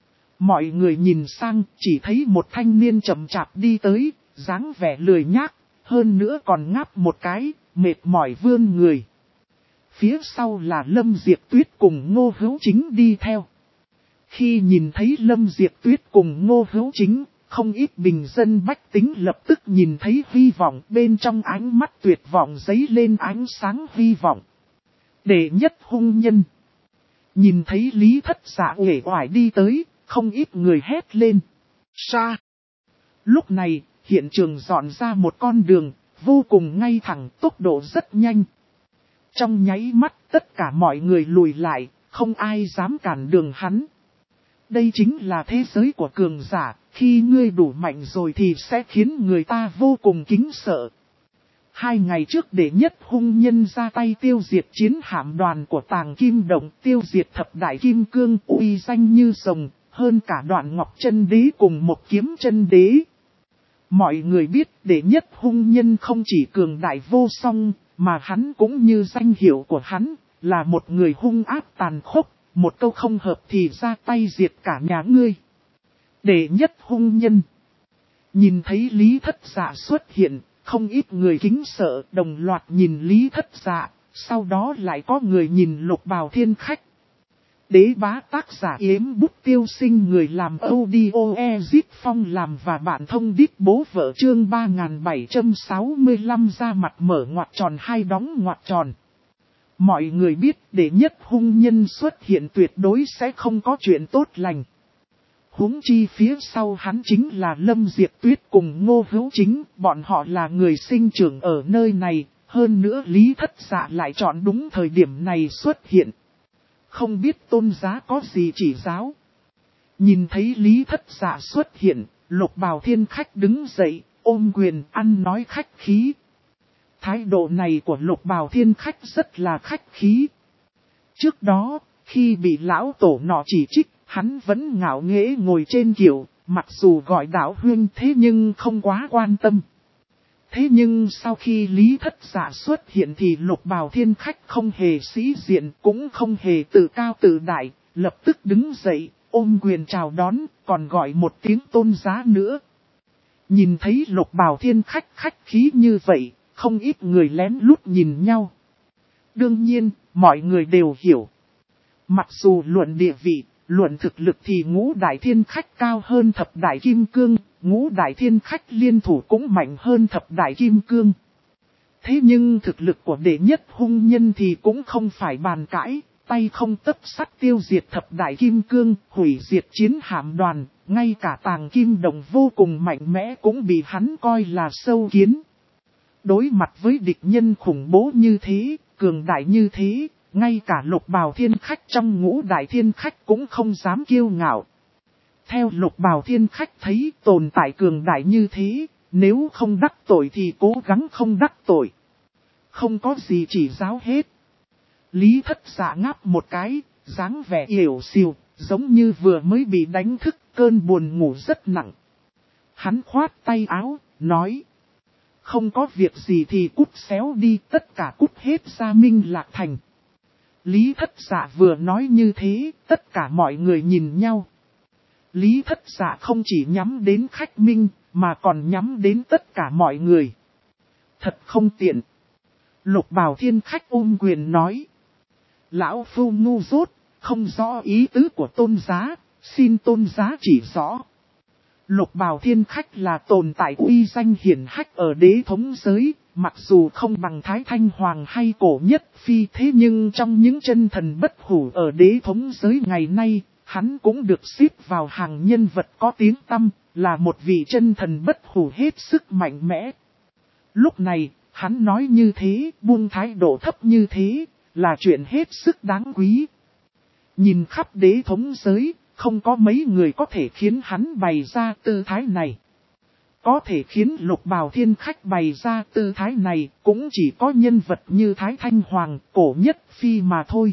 Mọi người nhìn sang, chỉ thấy một thanh niên chậm chạp đi tới, dáng vẻ lười nhác, hơn nữa còn ngáp một cái, mệt mỏi vươn người. phía sau là Lâm Diệp Tuyết cùng Ngô Hữu Chính đi theo. Khi nhìn thấy Lâm Diệp Tuyết cùng Ngô Hữu Chính, không ít bình dân bách tính lập tức nhìn thấy hy vọng, bên trong ánh mắt tuyệt vọng giấy lên ánh sáng hy vọng. Đệ nhất hung nhân. Nhìn thấy Lý Thất Dạ uể oải đi tới, không ít người hét lên. Sa! Lúc này, hiện trường dọn ra một con đường, vô cùng ngay thẳng, tốc độ rất nhanh. Trong nháy mắt, tất cả mọi người lùi lại, không ai dám cản đường hắn. Đây chính là thế giới của cường giả, khi ngươi đủ mạnh rồi thì sẽ khiến người ta vô cùng kính sợ. 2 ngày trước đệ nhất hung nhân ra tay tiêu diệt chiến hạm đoàn của Tàng Kim Động, tiêu diệt thập đại kim cương uy danh như rồng, hơn cả Đoạn Ngọc Chân Đế cùng một Kiếm Chân Đế. Mọi người biết đệ nhất hung nhân không chỉ cường đại vô song, mà hắn cũng như danh hiệu của hắn, là một người hung ác tàn khốc, một câu không hợp thì ra tay diệt cả nhà ngươi. Đệ nhất hung nhân. Nhìn thấy Lý Thất Dạ xuất hiện, không ít người kính sợ đồng loạt nhìn Lý Thất Dạ, sau đó lại có người nhìn Lục Bào Thiên Khách. Đế bá tác giả Yếm Bút Tiêu Sinh, người làm audio Ezip Phong làm và bạn thông điệp bố vợ, chương 3765 ra mặt mở ngoặc tròn hai đóng ngoặc tròn. Mọi người biết đệ nhất hung nhân xuất hiện tuyệt đối sẽ không có chuyện tốt lành. Huống chi phía sau hắn chính là Lâm Diệp Tuyết cùng Ngô Hữu Chính, bọn họ là người sinh trưởng ở nơi này, hơn nữa Lý Thất Dạ lại chọn đúng thời điểm này xuất hiện. Không biết tôn giá có gì chỉ giáo. Nhìn thấy Lý Thất Dạ xuất hiện, Lục Bào Thiên Khách đứng dậy, ôm quyền ăn nói khách khí. Thái độ này của Lục Bào Thiên Khách rất là khách khí. Trước đó, khi bị lão tổ nọ chỉ trích, hắn vẫn ngạo nghễ ngồi trên kiệu, mặc dù gọi đạo huynh thế nhưng không quá quan tâm. Thế nhưng sau khi Lý Thất Dạ xuất hiện thì Lục Bào Thiên Khách không hề sĩ diện, cũng không hề tự cao tự đại, lập tức đứng dậy, ôm quyền chào đón, còn gọi một tiếng tôn giá nữa. Nhìn thấy Lục Bào Thiên Khách khách khí như vậy, không ít người lén lút nhìn nhau. Đương nhiên, mọi người đều hiểu. Mặc dù luận địa vị, luận thực lực thì Ngũ Đại Thiên Khách cao hơn thập đại kim cương, Ngũ Đại Thiên Khách liên thủ cũng mạnh hơn thập đại kim cương. Thế nhưng thực lực của đệ nhất hung nhân thì cũng không phải bàn cãi, tay không tấc sắt tiêu diệt thập đại kim cương, hủy diệt chiến hạm đoàn, ngay cả Tàng Kim Động vô cùng mạnh mẽ cũng bị hắn coi là sâu kiến. Đối mặt với địch nhân khủng bố như thế, cường đại như thế, ngay cả Lục Bào Thiên Khách trong Ngũ Đại Thiên Khách cũng không dám kiêu ngạo. Theo Lục Bào Thiên Khách thấy tồn tại cường đại như thế, nếu không đắc tội thì cố gắng không đắc tội. Không có gì chỉ giáo hết. Lý Thất Dạ ngáp một cái, dáng vẻ yểu xìu, giống như vừa mới bị đánh thức, cơn buồn ngủ rất nặng. Hắn khoát tay áo, nói. Không có việc gì thì cút xéo đi, tất cả cút hết ra Minh Lạc Thành. Lý Thất Dạ vừa nói như thế, tất cả mọi người nhìn nhau. Lý Thất Dạ không chỉ nhắm đến khách Minh, mà còn nhắm đến tất cả mọi người. Thật không tiện. Lục Bào Thiên Khách ôm quyền nói. Lão phu ngu dốt, không rõ ý tứ của tôn giá, xin tôn giá chỉ rõ. Lục Bào Thiên Khách là tồn tại uy danh hiển hách ở đế thống giới, mặc dù không bằng Thái Thanh Hoàng hay Cổ Nhất Phi, thế nhưng trong những chân thần bất hủ ở đế thống giới ngày nay, hắn cũng được xếp vào hàng nhân vật có tiếng tăm, là một vị chân thần bất hủ hết sức mạnh mẽ. Lúc này, hắn nói như thế, buông thái độ thấp như thế, là chuyện hết sức đáng quý. Nhìn khắp đế thống giới, không có mấy người có thể khiến hắn bày ra tư thái này. Có thể khiến Lục Bào Thiên Khách bày ra tư thái này cũng chỉ có nhân vật như Thái Thanh Hoàng, Cổ Nhất Phi mà thôi.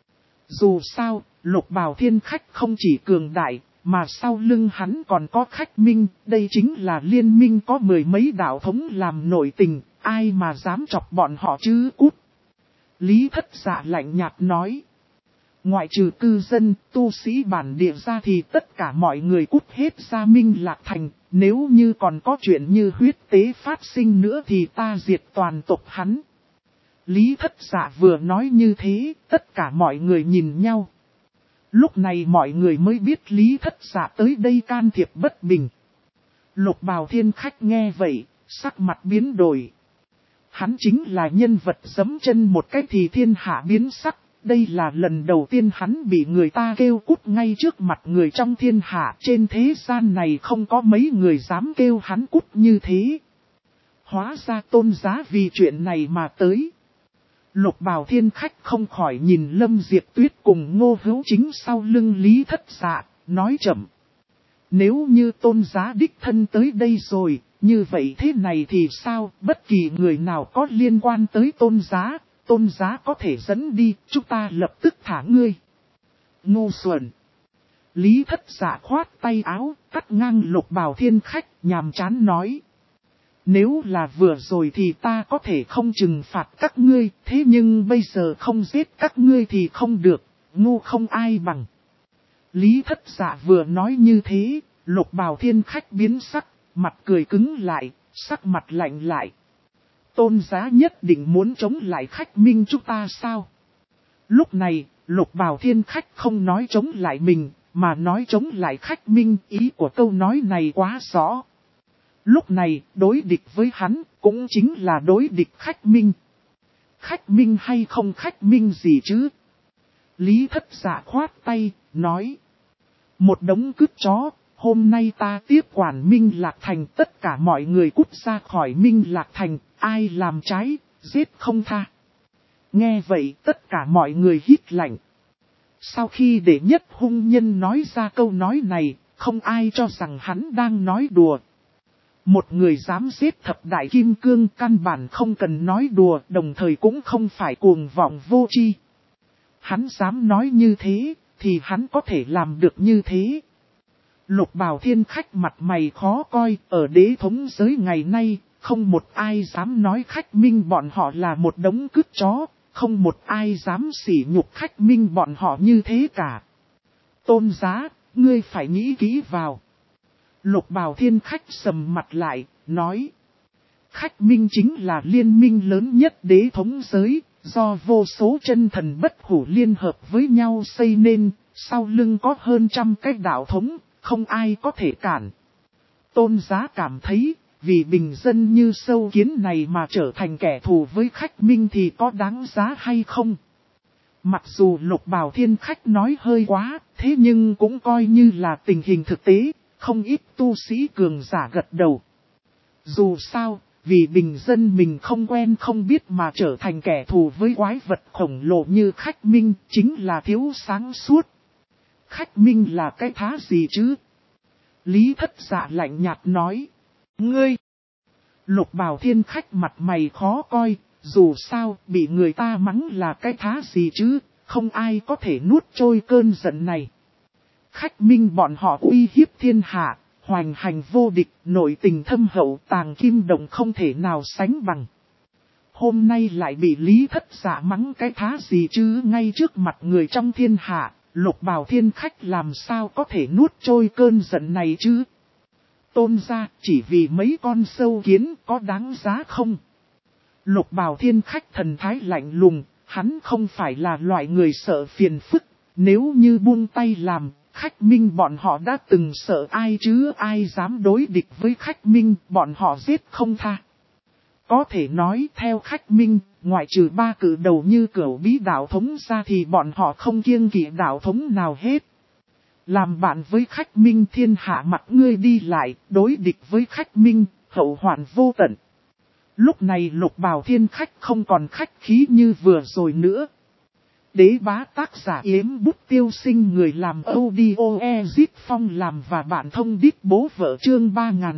Dù sao, Lục Bào Thiên Khách không chỉ cường đại, mà sau lưng hắn còn có khách minh, đây chính là liên minh có 10 mấy đạo thống làm nội tình, ai mà dám chọc bọn họ chứ cút. Lý Thất Dạ lạnh nhạt nói. Ngoại trừ cư dân, tu sĩ bản địa ra thì tất cả mọi người cút hết ra Minh Lạc Thành, nếu như còn có chuyện như huyết tế phát sinh nữa thì ta diệt toàn tộc hắn. Lý Thất Dạ vừa nói như thế, tất cả mọi người nhìn nhau. Lúc này mọi người mới biết Lý Thất Dạ tới đây can thiệp bất bình. Lục Bào Thiên Khách nghe vậy, sắc mặt biến đổi. Hắn chính là nhân vật giẫm chân một cái thì thiên hạ biến sắc. Đây là lần đầu tiên hắn bị người ta kêu cút ngay trước mặt người trong thiên hạ. Trên thế gian này không có mấy người dám kêu hắn cút như thế. Hóa ra Tôn Giá vì chuyện này mà tới. Lục Bào Thiên Khách không khỏi nhìn Lâm Diệp Tuyết cùng Ngô Hữu Chính sau lưng Lý Thất Dạ, nói chậm. Nếu như Tôn Giá đích thân tới đây rồi, như vậy thế này thì sao? Bất kỳ người nào có liên quan tới Tôn Giá có thể dẫn đi, chúng ta lập tức thả ngươi. Ngu xuẩn. Lý Thất Dạ khoát tay áo, cắt ngang Lục Bào Thiên Khách, nhàm chán nói. Nếu là vừa rồi thì ta có thể không trừng phạt các ngươi, thế nhưng bây giờ không giết các ngươi thì không được, ngu không ai bằng. Lý Thất Dạ vừa nói như thế, Lục Bào Thiên Khách biến sắc, mặt cười cứng lại, sắc mặt lạnh lại. Tôn Giá nhất định muốn chống lại Khách Minh chúng ta sao? Lúc này, Lục Bào Thiên Khách không nói chống lại mình, mà nói chống lại Khách Minh, ý của câu nói này quá rõ. Lúc này, đối địch với hắn, cũng chính là đối địch Khách Minh. Khách Minh hay không Khách Minh gì chứ? Lý Thất Dạ khoát tay, nói. Một đống cứt chó, hôm nay ta tiếp quản Minh Lạc Thành, tất cả mọi người cút ra khỏi Minh Lạc Thành, ai làm trái, giết không tha. Nghe vậy, tất cả mọi người hít lạnh. Sau khi đệ nhất hung nhân nói ra câu nói này, không ai cho rằng hắn đang nói đùa. Một người dám giết thập đại kim cương căn bản không cần nói đùa, đồng thời cũng không phải cuồng vọng vô tri. Hắn dám nói như thế, thì hắn có thể làm được như thế. Lục Bào Thiên Khách mặt mày khó coi, ở đế thống giới ngày nay, không một ai dám nói Khách Minh bọn họ là một đống cứt chó, không một ai dám sỉ nhục Khách Minh bọn họ như thế cả. Tôn Giá, ngươi phải nghĩ kỹ vào. Lục Bào Thiên Khách sầm mặt lại, nói. Khách Minh chính là liên minh lớn nhất đế thống giới, do vô số chân thần bất hủ liên hợp với nhau xây nên, sau lưng có hơn trăm cái đạo thống, không ai có thể cản. Tôn Giá cảm thấy, vì bình dân như sâu kiến này mà trở thành kẻ thù với Khách Minh thì có đáng giá hay không? Mặc dù Lục Bào Thiên Khách nói hơi quá, thế nhưng cũng coi như là tình hình thực tế. Không ít tu sĩ cường giả gật đầu. Dù sao, vì bình dân mình không quen không biết mà trở thành kẻ thù với quái vật khổng lồ như Khách Minh, chính là thiếu sáng suốt. Khách Minh là cái thá gì chứ? Lý Thất Dạ lạnh nhạt nói. Ngươi! Lục Bào Thiên Khách mặt mày khó coi, dù sao bị người ta mắng là cái thá gì chứ, không ai có thể nuốt trôi cơn giận này. Khách Minh bọn họ uy hiếp thiên hạ, hoành hành vô địch, nội tình thâm hậu, tàng kim đồng không thể nào sánh bằng. Hôm nay lại bị Lý Thất Dạ mắng cái thá gì chứ, ngay trước mặt người trong thiên hạ, Lục Bào Thiên Khách làm sao có thể nuốt trôi cơn giận này chứ? Tôn gia, chỉ vì mấy con sâu kiến có đáng giá không? Lục Bào Thiên Khách thần thái lạnh lùng, hắn không phải là loại người sợ phiền phức, nếu như buông tay làm. Khách Minh bọn họ đã từng sợ ai chứ, ai dám đối địch với Khách Minh, bọn họ giết không tha. Có thể nói theo Khách Minh, ngoại trừ ba cử đầu như Cửu Bí đạo thống ra thì bọn họ không kiêng kỵ đạo thống nào hết. Làm bạn với Khách Minh thiên hạ mặt ngươi đi lại, đối địch với Khách Minh, hậu hoạn vô tận. Lúc này Lục Bào Thiên Khách không còn khách khí như vừa rồi nữa. Đế bá tác giả Yếm Bút Tiêu Sinh, người làm audio Ezit Phong làm và bạn thông đít bố vợ chương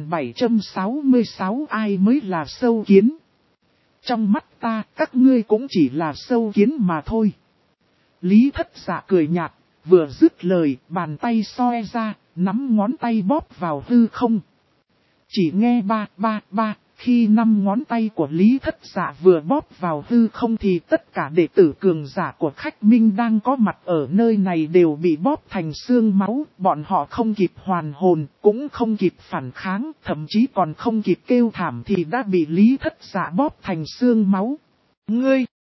3766 ai mới là sâu kiến. Trong mắt ta các ngươi cũng chỉ là sâu kiến mà thôi. Lý Thất Dạ cười nhạt, vừa dứt lời bàn tay xoe ra, nắm ngón tay bóp vào hư không. Chỉ nghe ba ba ba. Khi 5 ngón tay của Lý Thất Dạ vừa bóp vào hư không thì tất cả đệ tử cường giả của Khách Minh đang có mặt ở nơi này đều bị bóp thành xương máu. Bọn họ không kịp hoàn hồn, cũng không kịp phản kháng, thậm chí còn không kịp kêu thảm thì đã bị Lý Thất Dạ bóp thành xương máu. Ngươi!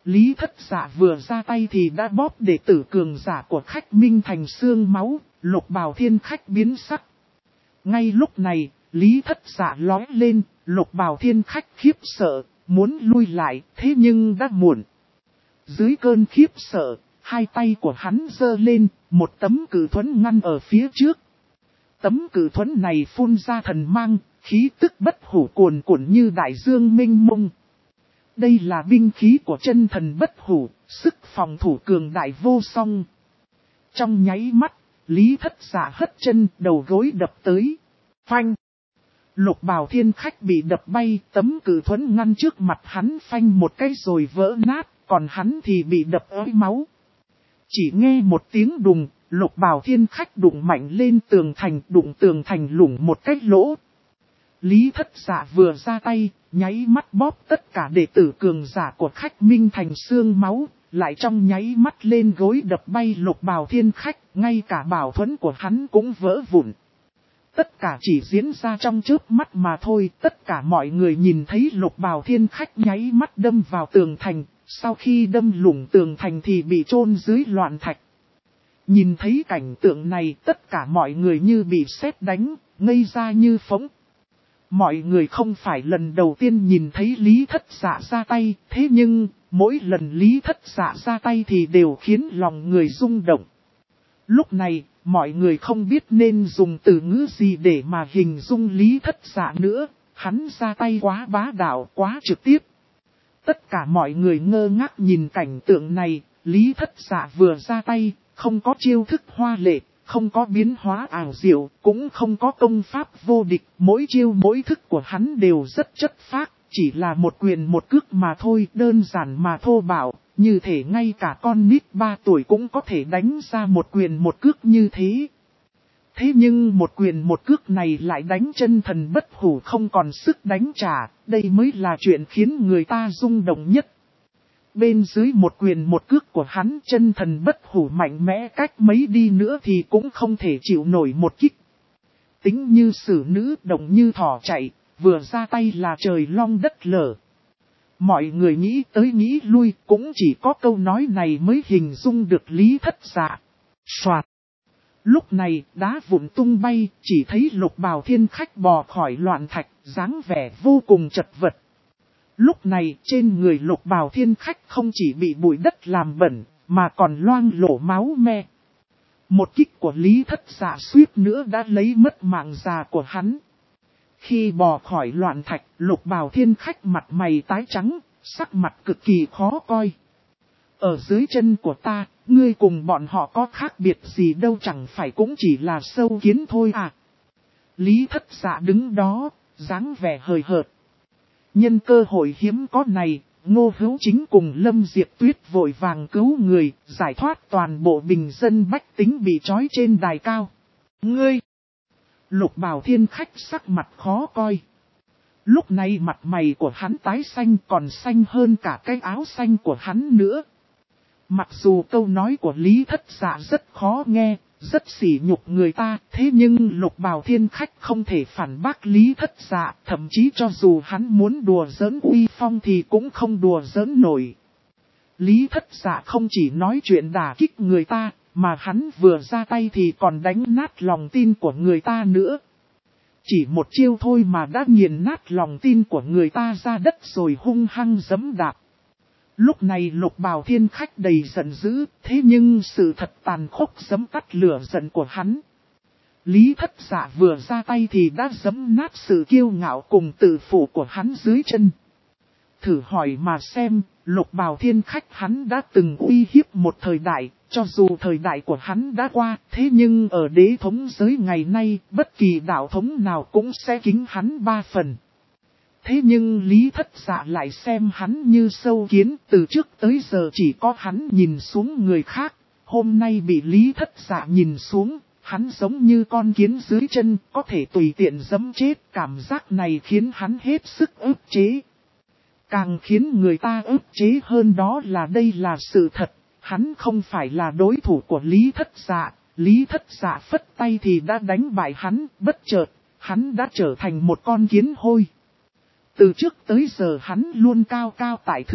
Lý Thất Dạ vừa ra tay thì đã bóp đệ tử cường giả của Khách Minh thành xương máu, Lục Bào Thiên Khách biến sắc. Ngay lúc này, Lý Thất Dạ lói lên, Lục Bào Thiên Khách khiếp sợ, muốn lui lại, thế nhưng đã muộn. Dưới cơn khiếp sợ, hai tay của hắn giơ lên, một tấm cử thuẫn ngăn ở phía trước. Tấm cử thuẫn này phun ra thần mang, khí tức bất hủ cuồn cuộn như đại dương mênh mông. Đây là binh khí của chân thần bất hủ, sức phòng thủ cường đại vô song. Trong nháy mắt, Lý Thất Dạ hất chân, đầu gối đập tới. Phanh! Lục Bào Thiên Khách bị đập bay, tấm cử thuẫn ngăn trước mặt hắn phanh một cái rồi vỡ nát, còn hắn thì bị đập ới máu. Chỉ nghe một tiếng đùng, Lục Bào Thiên Khách đụng mạnh lên tường thành, đụng tường thành lủng một cái lỗ. Lý Thất Dạ vừa ra tay, nháy mắt bóp tất cả đệ tử cường giả của Khách Minh thành xương máu, lại trong nháy mắt lên gối đập bay Lục Bào Thiên Khách, ngay cả bảo thuẫn của hắn cũng vỡ vụn. Tất cả chỉ diễn ra trong chớp mắt mà thôi, tất cả mọi người nhìn thấy Lục Bào Thiên Khách nháy mắt đâm vào tường thành, sau khi đâm lủng tường thành thì bị chôn dưới loạn thạch. Nhìn thấy cảnh tượng này, tất cả mọi người như bị sét đánh, ngây ra như phỗng. Mọi người không phải lần đầu tiên nhìn thấy Lý Thất Dạ ra tay, thế nhưng, mỗi lần Lý Thất Dạ ra tay thì đều khiến lòng người rung động. Lúc này, mọi người không biết nên dùng từ ngữ gì để mà hình dung Lý Thất Dạ nữa, hắn ra tay quá bá đạo, quá trực tiếp. Tất cả mọi người ngơ ngác nhìn cảnh tượng này, Lý Thất Dạ vừa ra tay, không có chiêu thức hoa lệ, không có biến hóa ảo diệu, cũng không có công pháp vô địch, mỗi chiêu mỗi thức của hắn đều rất chất phác, chỉ là một quyền một cước mà thôi, đơn giản mà thô bạo, như thể ngay cả con nít 3 tuổi cũng có thể đánh ra một quyền một cước như thế. Thế nhưng một quyền một cước này lại đánh chân thần bất hủ không còn sức đánh trả, đây mới là chuyện khiến người ta rung động nhất. Bên dưới một quyền một cước của hắn, chân thần bất hủ mạnh mẽ cách mấy đi nữa thì cũng không thể chịu nổi một kích. Tính như xử nữ, động như thỏ chạy, vừa ra tay là trời long đất lở. Mọi người nghĩ tới nghĩ lui, cũng chỉ có câu nói này mới hình dung được Lý Thất Dạ. Soạt! Lúc này, đá vụn tung bay, chỉ thấy Lục Bào Thiên Khách bò khỏi loạn thạch, dáng vẻ vô cùng chật vật. Lúc này, trên người Lục Bào Thiên Khách không chỉ bị bụi đất làm bẩn, mà còn loang lổ máu me. Một kích của Lý Thất Dạ suýt nữa đã lấy mất mạng già của hắn. Khi bò khỏi loạn thạch, Lục Bào Thiên Khách mặt mày tái trắng, sắc mặt cực kỳ khó coi. Ở dưới chân của ta, ngươi cùng bọn họ có khác biệt gì đâu, chẳng phải cũng chỉ là sâu kiến thôi à. Lý Thất Dạ đứng đó, dáng vẻ hời hợt. Nhân cơ hội hiếm có này, Ngô Hữu Chính cùng Lâm Diệp Tuyết vội vàng cứu người, giải thoát toàn bộ bình dân bách tính bị trói trên đài cao. Ngươi! Lục Bào Thiên Khách sắc mặt khó coi. Lúc này mặt mày của hắn tái xanh, còn xanh hơn cả cái áo xanh của hắn nữa. Mặc dù câu nói của Lý Thất Dạ rất khó nghe, rất sỉ nhục người ta, thế nhưng Lục Bào Thiên Khách không thể phản bác Lý Thất Dạ, thậm chí cho dù hắn muốn đùa giỡn uy phong thì cũng không đùa giỡn nổi. Lý Thất Dạ không chỉ nói chuyện đả kích người ta, mà hắn vừa ra tay thì còn đánh nát lòng tin của người ta nữa. Chỉ một chiêu thôi mà đã nghiền nát lòng tin của người ta ra đất rồi hung hăng giẫm đạp. Lúc này Lục Bào Thiên Khách đầy giận dữ, thế nhưng sự thật tàn khốc giẫm tắt lửa giận của hắn. Lý Thất Dạ vừa ra tay thì đã giẫm nát sự kiêu ngạo cùng tự phụ của hắn dưới chân. Thử hỏi mà xem, Lục Bào Thiên Khách hắn đã từng uy hiếp một thời đại, cho dù thời đại của hắn đã qua, thế nhưng ở đế thống giới ngày nay, bất kỳ đạo thống nào cũng sẽ kính hắn 3 phần. Thế nhưng Lý Thất Dạ lại xem hắn như sâu kiến, từ trước tới giờ chỉ có hắn nhìn xuống người khác, hôm nay bị Lý Thất Dạ nhìn xuống, hắn giống như con kiến dưới chân, có thể tùy tiện giẫm chết, cảm giác này khiến hắn hết sức ức chế. Càng khiến người ta ức chế hơn đó là đây là sự thật, hắn không phải là đối thủ của Lý Thất Dạ, Lý Thất Dạ phất tay thì đã đánh bại hắn, bất chợt, hắn đã trở thành một con kiến hôi. Từ trước tới giờ hắn luôn cao cao tại thượng,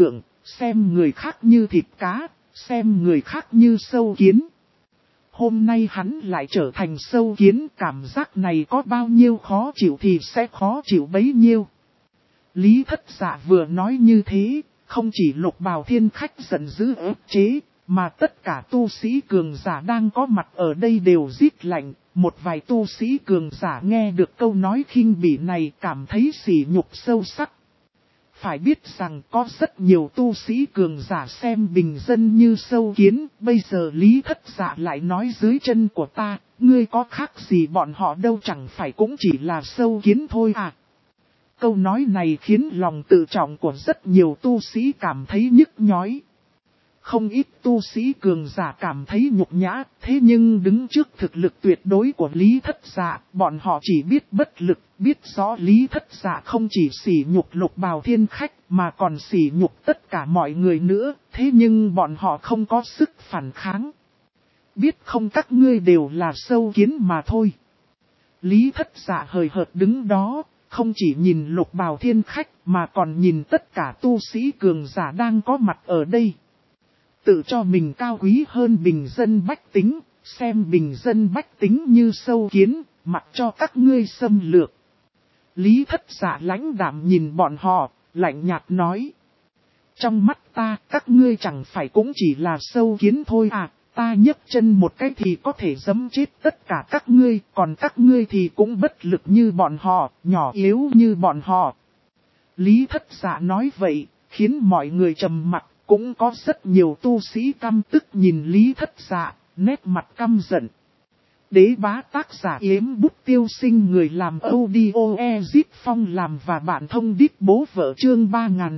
xem người khác như thịt cá, xem người khác như sâu kiến. Hôm nay hắn lại trở thành sâu kiến, cảm giác này có bao nhiêu khó chịu thì sẽ khó chịu bấy nhiêu. Lý Thất Dạ vừa nói như thế, không chỉ Lục Bào Thiên Khách giận dữ ức chế, mà tất cả tu sĩ cường giả đang có mặt ở đây đều rít lạnh. Một vài tu sĩ cường giả nghe được câu nói khinh bỉ này cảm thấy sỉ nhục sâu sắc. Phải biết rằng có rất nhiều tu sĩ cường giả xem bình dân như sâu kiến, bây giờ Lý Thất Dạ lại nói dưới chân của ta, ngươi có khác gì bọn họ đâu, chẳng phải cũng chỉ là sâu kiến thôi à. Câu nói này khiến lòng tự trọng của rất nhiều tu sĩ cảm thấy nhức nhói. Không ít tu sĩ cường giả cảm thấy nhục nhã, thế nhưng đứng trước thực lực tuyệt đối của Lý Thất Dạ, bọn họ chỉ biết bất lực, biết rõ Lý Thất Dạ không chỉ sỉ nhục Lục Bào Thiên Khách mà còn sỉ nhục tất cả mọi người nữa, thế nhưng bọn họ không có sức phản kháng. Biết không, các ngươi đều là sâu kiến mà thôi. Lý Thất Dạ hời hợt đứng đó, không chỉ nhìn Lục Bào Thiên Khách mà còn nhìn tất cả tu sĩ cường giả đang có mặt ở đây. Tự cho mình cao quý hơn bình dân bách tính, xem bình dân bách tính như sâu kiến, mặc cho các ngươi xâm lược. Lý Thất Dạ lãnh đạm nhìn bọn họ, lạnh nhạt nói. Trong mắt ta, các ngươi chẳng phải cũng chỉ là sâu kiến thôi à, ta nhấc chân một cái thì có thể giẫm chết tất cả các ngươi, còn các ngươi thì cũng bất lực như bọn họ, nhỏ yếu như bọn họ. Lý Thất Dạ nói vậy, khiến mọi người trầm mặc. Cũng có rất nhiều tu sĩ căm tức nhìn Lý Thất Dạ, nét mặt căm giận. Đế bá tác giả Yếm Bút Tiêu Sinh, người làm audio Ezip Phong làm và bạn thông điệp bố vợ chương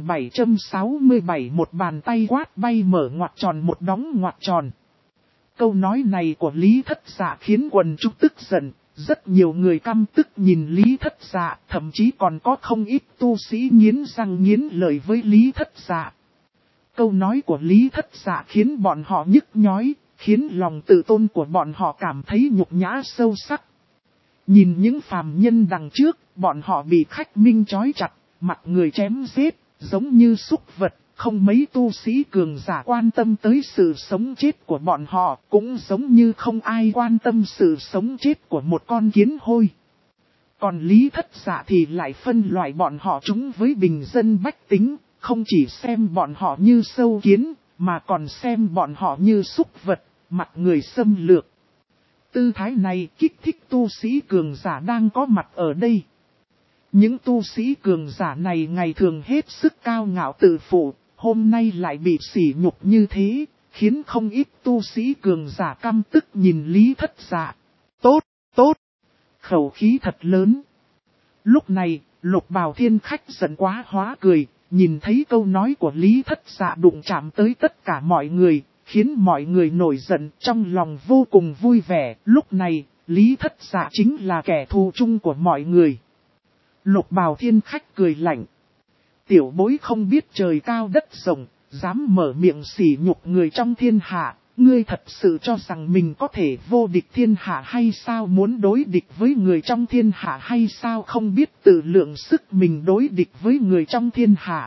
3767, một bàn tay quát bay mở ngoặc tròn một đóng ngoặc tròn. Câu nói này của Lý Thất Dạ khiến quần chúng tức giận, rất nhiều người căm tức nhìn Lý Thất Dạ, thậm chí còn có không ít tu sĩ nghiến răng nghiến lợi với Lý Thất Dạ. Câu nói của Lý Thất Dạ khiến bọn họ nhức nhói, khiến lòng tự tôn của bọn họ cảm thấy nhục nhã sâu sắc. Nhìn những phàm nhân đằng trước, bọn họ bị khách minh trói chặt, mặt người chém giết, giống như súc vật, không mấy tu sĩ cường giả quan tâm tới sự sống chết của bọn họ, cũng giống như không ai quan tâm sự sống chết của một con kiến hôi. Còn Lý Thất Dạ thì lại phân loại bọn họ chúng với bình dân bách tính. Không chỉ xem bọn họ như sâu kiến, mà còn xem bọn họ như súc vật, mặt người xâm lược. Tư thái này kích thích tu sĩ cường giả đang có mặt ở đây. Những tu sĩ cường giả này ngày thường hết sức cao ngạo tự phụ, hôm nay lại bị sỉ nhục như thế, khiến không ít tu sĩ cường giả căm tức nhìn Lý Thất Dạ. Tốt! Khẩu khí thật lớn. Lúc này, Lục Bào Thiên Khách giận quá hóa cười. Nhìn thấy câu nói của Lý Thất Dạ đụng chạm tới tất cả mọi người, khiến mọi người nổi giận, trong lòng vô cùng vui vẻ. Lúc này, Lý Thất Dạ chính là kẻ thù chung của mọi người. Lục Bào Thiên Khách cười lạnh. Tiểu bối không biết trời cao đất rộng, dám mở miệng sỉ nhục người trong thiên hạ. Ngươi thật sự cho rằng mình có thể vô địch thiên hạ hay sao, muốn đối địch với người trong thiên hạ hay sao, không biết tự lượng sức mình đối địch với người trong thiên hạ.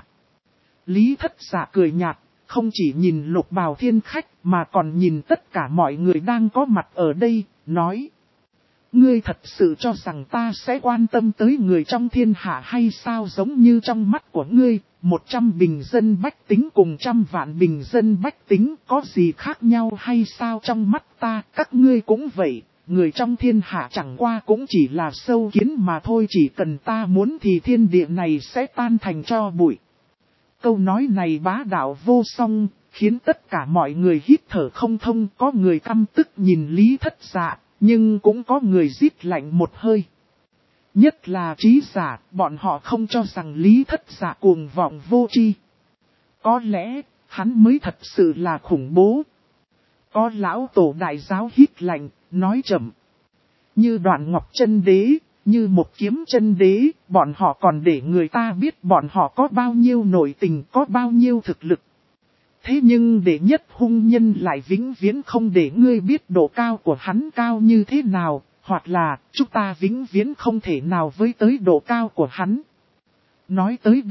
Lý Thất Dạ cười nhạt, không chỉ nhìn Lục Bào Thiên Khách mà còn nhìn tất cả mọi người đang có mặt ở đây, nói. Ngươi thật sự cho rằng ta sẽ quan tâm tới người trong thiên hạ hay sao, giống như trong mắt của ngươi, 100 bình dân bách tính cùng 100 vạn bình dân bách tính có gì khác nhau hay sao, trong mắt ta các ngươi cũng vậy, người trong thiên hạ chẳng qua cũng chỉ là sâu kiến mà thôi, chỉ cần ta muốn thì thiên địa này sẽ tan thành tro bụi. Câu nói này bá đạo vô song, khiến tất cả mọi người hít thở không thông, có người căm tức nhìn Lý Thất Dạ. Nhưng cũng có người rít lạnh một hơi. Nhất là trí giả, bọn họ không cho rằng Lý Thất Dạ cuồng vọng vô tri. Có lẽ, hắn mới thật sự là khủng bố. Có lão tổ đại giáo hít lạnh, nói chậm. Như Đoạn Ngọc Chân Đế, như Một Kiếm Chân Đế, bọn họ còn để người ta biết bọn họ có bao nhiêu nội tình, có bao nhiêu thực lực. Thế nhưng đệ nhất hung nhân lại vĩnh viễn không để ngươi biết độ cao của hắn cao như thế nào, hoặc là chúng ta vĩnh viễn không thể nào với tới độ cao của hắn. Nói tới đây,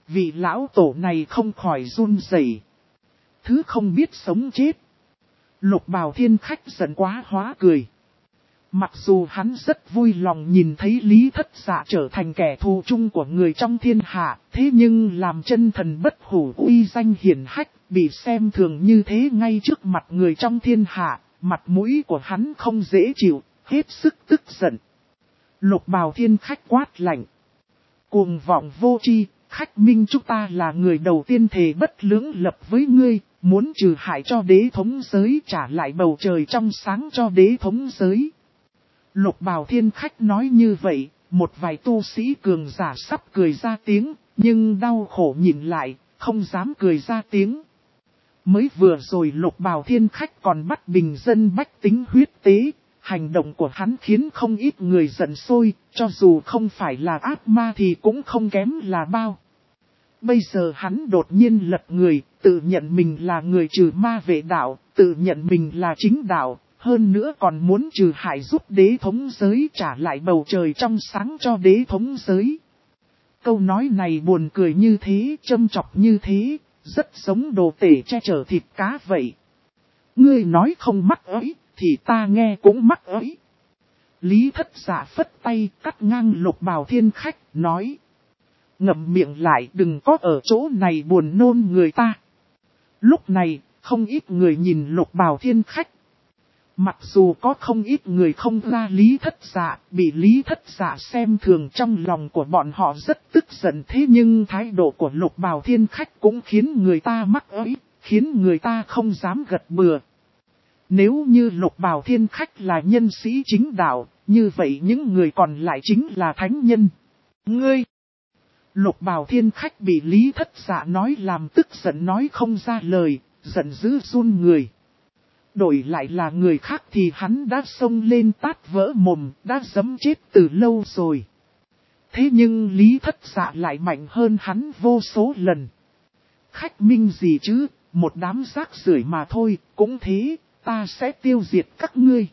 Vị lão tổ này không khỏi run rẩy. Thứ không biết sống chết. Lục Bào Thiên Khách giận quá hóa cười. Mặc dù hắn rất vui lòng nhìn thấy Lý Thất Dạ trở thành kẻ thù chung của người trong thiên hạ, thế nhưng làm chân thần bất hủ uy danh hiển hách, bị xem thường như thế ngay trước mặt người trong thiên hạ, mặt mũi của hắn không dễ chịu, hết sức tức giận. Lục Bào Thiên Khách quát lạnh. Cuồng vọng vô tri, Khách Minh chúng ta là người đầu tiên thề bất lưỡng lập với ngươi, muốn trừ hại cho đế thống giới, trả lại bầu trời trong sáng cho đế thống giới. Lục Bào Thiên Khách nói như vậy, một vài tu sĩ cường giả sắp cười ra tiếng, nhưng đau khổ nhìn lại, không dám cười ra tiếng. Mới vừa rồi Lục Bào Thiên Khách còn bắt bình dân bách tính huyết tế, hành động của hắn khiến không ít người giận sôi, cho dù không phải là ác ma thì cũng không kém là bao. Bây giờ hắn đột nhiên lật người, tự nhận mình là người trừ ma vệ đạo, tự nhận mình là chính đạo. Hơn nữa còn muốn trừ hại giúp đế thống giới, trả lại bầu trời trong sáng cho đế thống giới. Câu nói này buồn cười như thế, châm chọc như thế, rất giống đồ tể che chở thịt cá vậy. Ngươi nói không mắc ấy, thì ta nghe cũng mắc ấy. Lý Thất Dạ phất tay cắt ngang Lục Bào Thiên Khách, nói. Ngậm miệng lại, đừng có ở chỗ này buồn nôn người ta. Lúc này, không ít người nhìn Lục Bào Thiên Khách. Mặc dù có không ít người không ra Lý Thất Dạ, bị Lý Thất Dạ xem thường, trong lòng của bọn họ rất tức giận, thế nhưng thái độ của Lục Bào Thiên Khách cũng khiến người ta mắc ỡi, khiến người ta không dám gật bừa. Nếu như Lục Bào Thiên Khách là nhân sĩ chính đạo, như vậy những người còn lại chính là thánh nhân. Ngươi! Lục Bào Thiên Khách bị Lý Thất Dạ nói làm tức giận nói không ra lời, giận dữ run người. Đổi lại là người khác thì hắn đã xông lên tát vỡ mồm, đã giẫm chết từ lâu rồi. Thế nhưng Lý Thất Dạ lại mạnh hơn hắn vô số lần. Khách Minh gì chứ, một đám rác rưởi mà thôi, cũng thế, ta sẽ tiêu diệt các ngươi.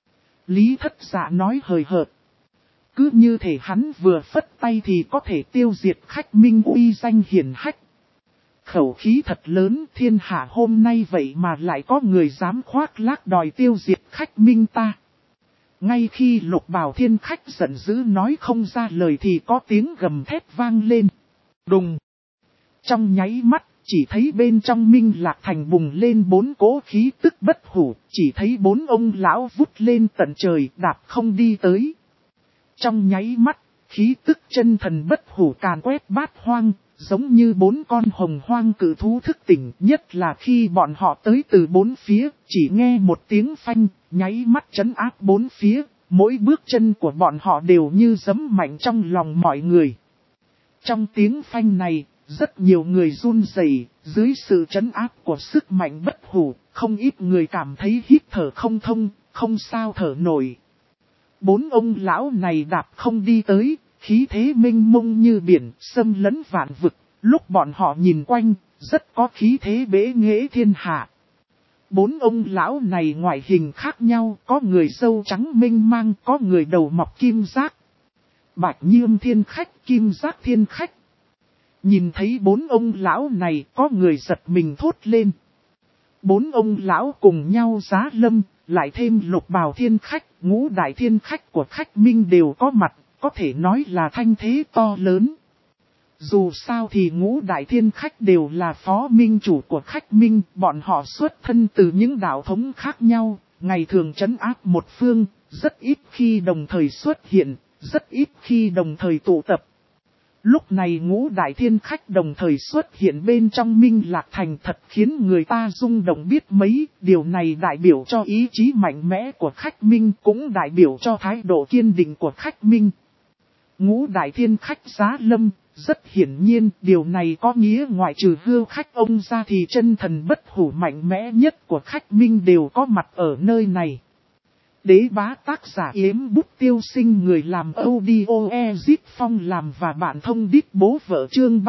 Lý Thất Dạ nói hời hợt. Cứ như thể hắn vừa phất tay thì có thể tiêu diệt Khách Minh uy danh hiển hách. Khẩu khí thật lớn, thiên hạ hôm nay vậy mà lại có người dám khoác lác đòi tiêu diệt Khách Minh ta. Ngay khi Lục Bào Thiên Khách giận dữ nói không ra lời thì có tiếng gầm thét vang lên. Đùng! Trong nháy mắt, chỉ thấy bên trong Minh Lạc Thành bùng lên 4 cỗ khí tức bất hủ, chỉ thấy 4 ông lão vút lên tận trời đạp không đi tới. Trong nháy mắt, khí tức chân thần bất hủ càn quét bát hoang. Giống như 4 con hồng hoang cự thú thức tỉnh, nhất là khi bọn họ tới từ 4 phía, chỉ nghe một tiếng phanh, nháy mắt trấn áp 4 phía, mỗi bước chân của bọn họ đều như giẫm mạnh trong lòng mọi người. Trong tiếng phanh này, rất nhiều người run rẩy, dưới sự trấn áp của sức mạnh bất hủ, không ít người cảm thấy hít thở không thông, không sao thở nổi. 4 ông lão này đạp không đi tới. Khí thế mênh mông như biển, xâm lấn vạn vực, lúc bọn họ nhìn quanh, rất có khí thế bế nghệ thiên hạ. 4 ông lão này ngoại hình khác nhau, có người râu trắng mênh mang, có người đầu mọc kim giác. Bạch Nhiêm Thiên Khách, Kim Giác Thiên Khách. Nhìn thấy 4 ông lão này, có người giật mình thốt lên. 4 ông lão cùng nhau giá lâm, lại thêm Lục Bào Thiên Khách, Ngũ Đại Thiên Khách của Khách Minh đều có mặt. Có thể nói là thanh thế to lớn. Dù sao thì Ngũ Đại Thiên Khách đều là phó minh chủ của Khách Minh, bọn họ xuất thân từ những đạo thống khác nhau, ngày thường trấn áp một phương, rất ít khi đồng thời xuất hiện, rất ít khi đồng thời tụ tập. Lúc này Ngũ Đại Thiên Khách đồng thời xuất hiện bên trong Minh Lạc Thành thật khiến người ta rung động biết mấy, điều này đại biểu cho ý chí mạnh mẽ của Khách Minh, cũng đại biểu cho thái độ kiên định của Khách Minh. Ngũ Đại Thiên Khách giá lâm, rất hiển nhiên điều này có nghĩa ngoại trừ Hưu Khách ông ra thì chân thần bất hủ mạnh mẽ nhất của Khách Minh đều có mặt ở nơi này. Đế bá tác giả Yếm Bút Tiêu Sinh, người làm audio Ezip Phong làm và bạn thông đít bố vợ chương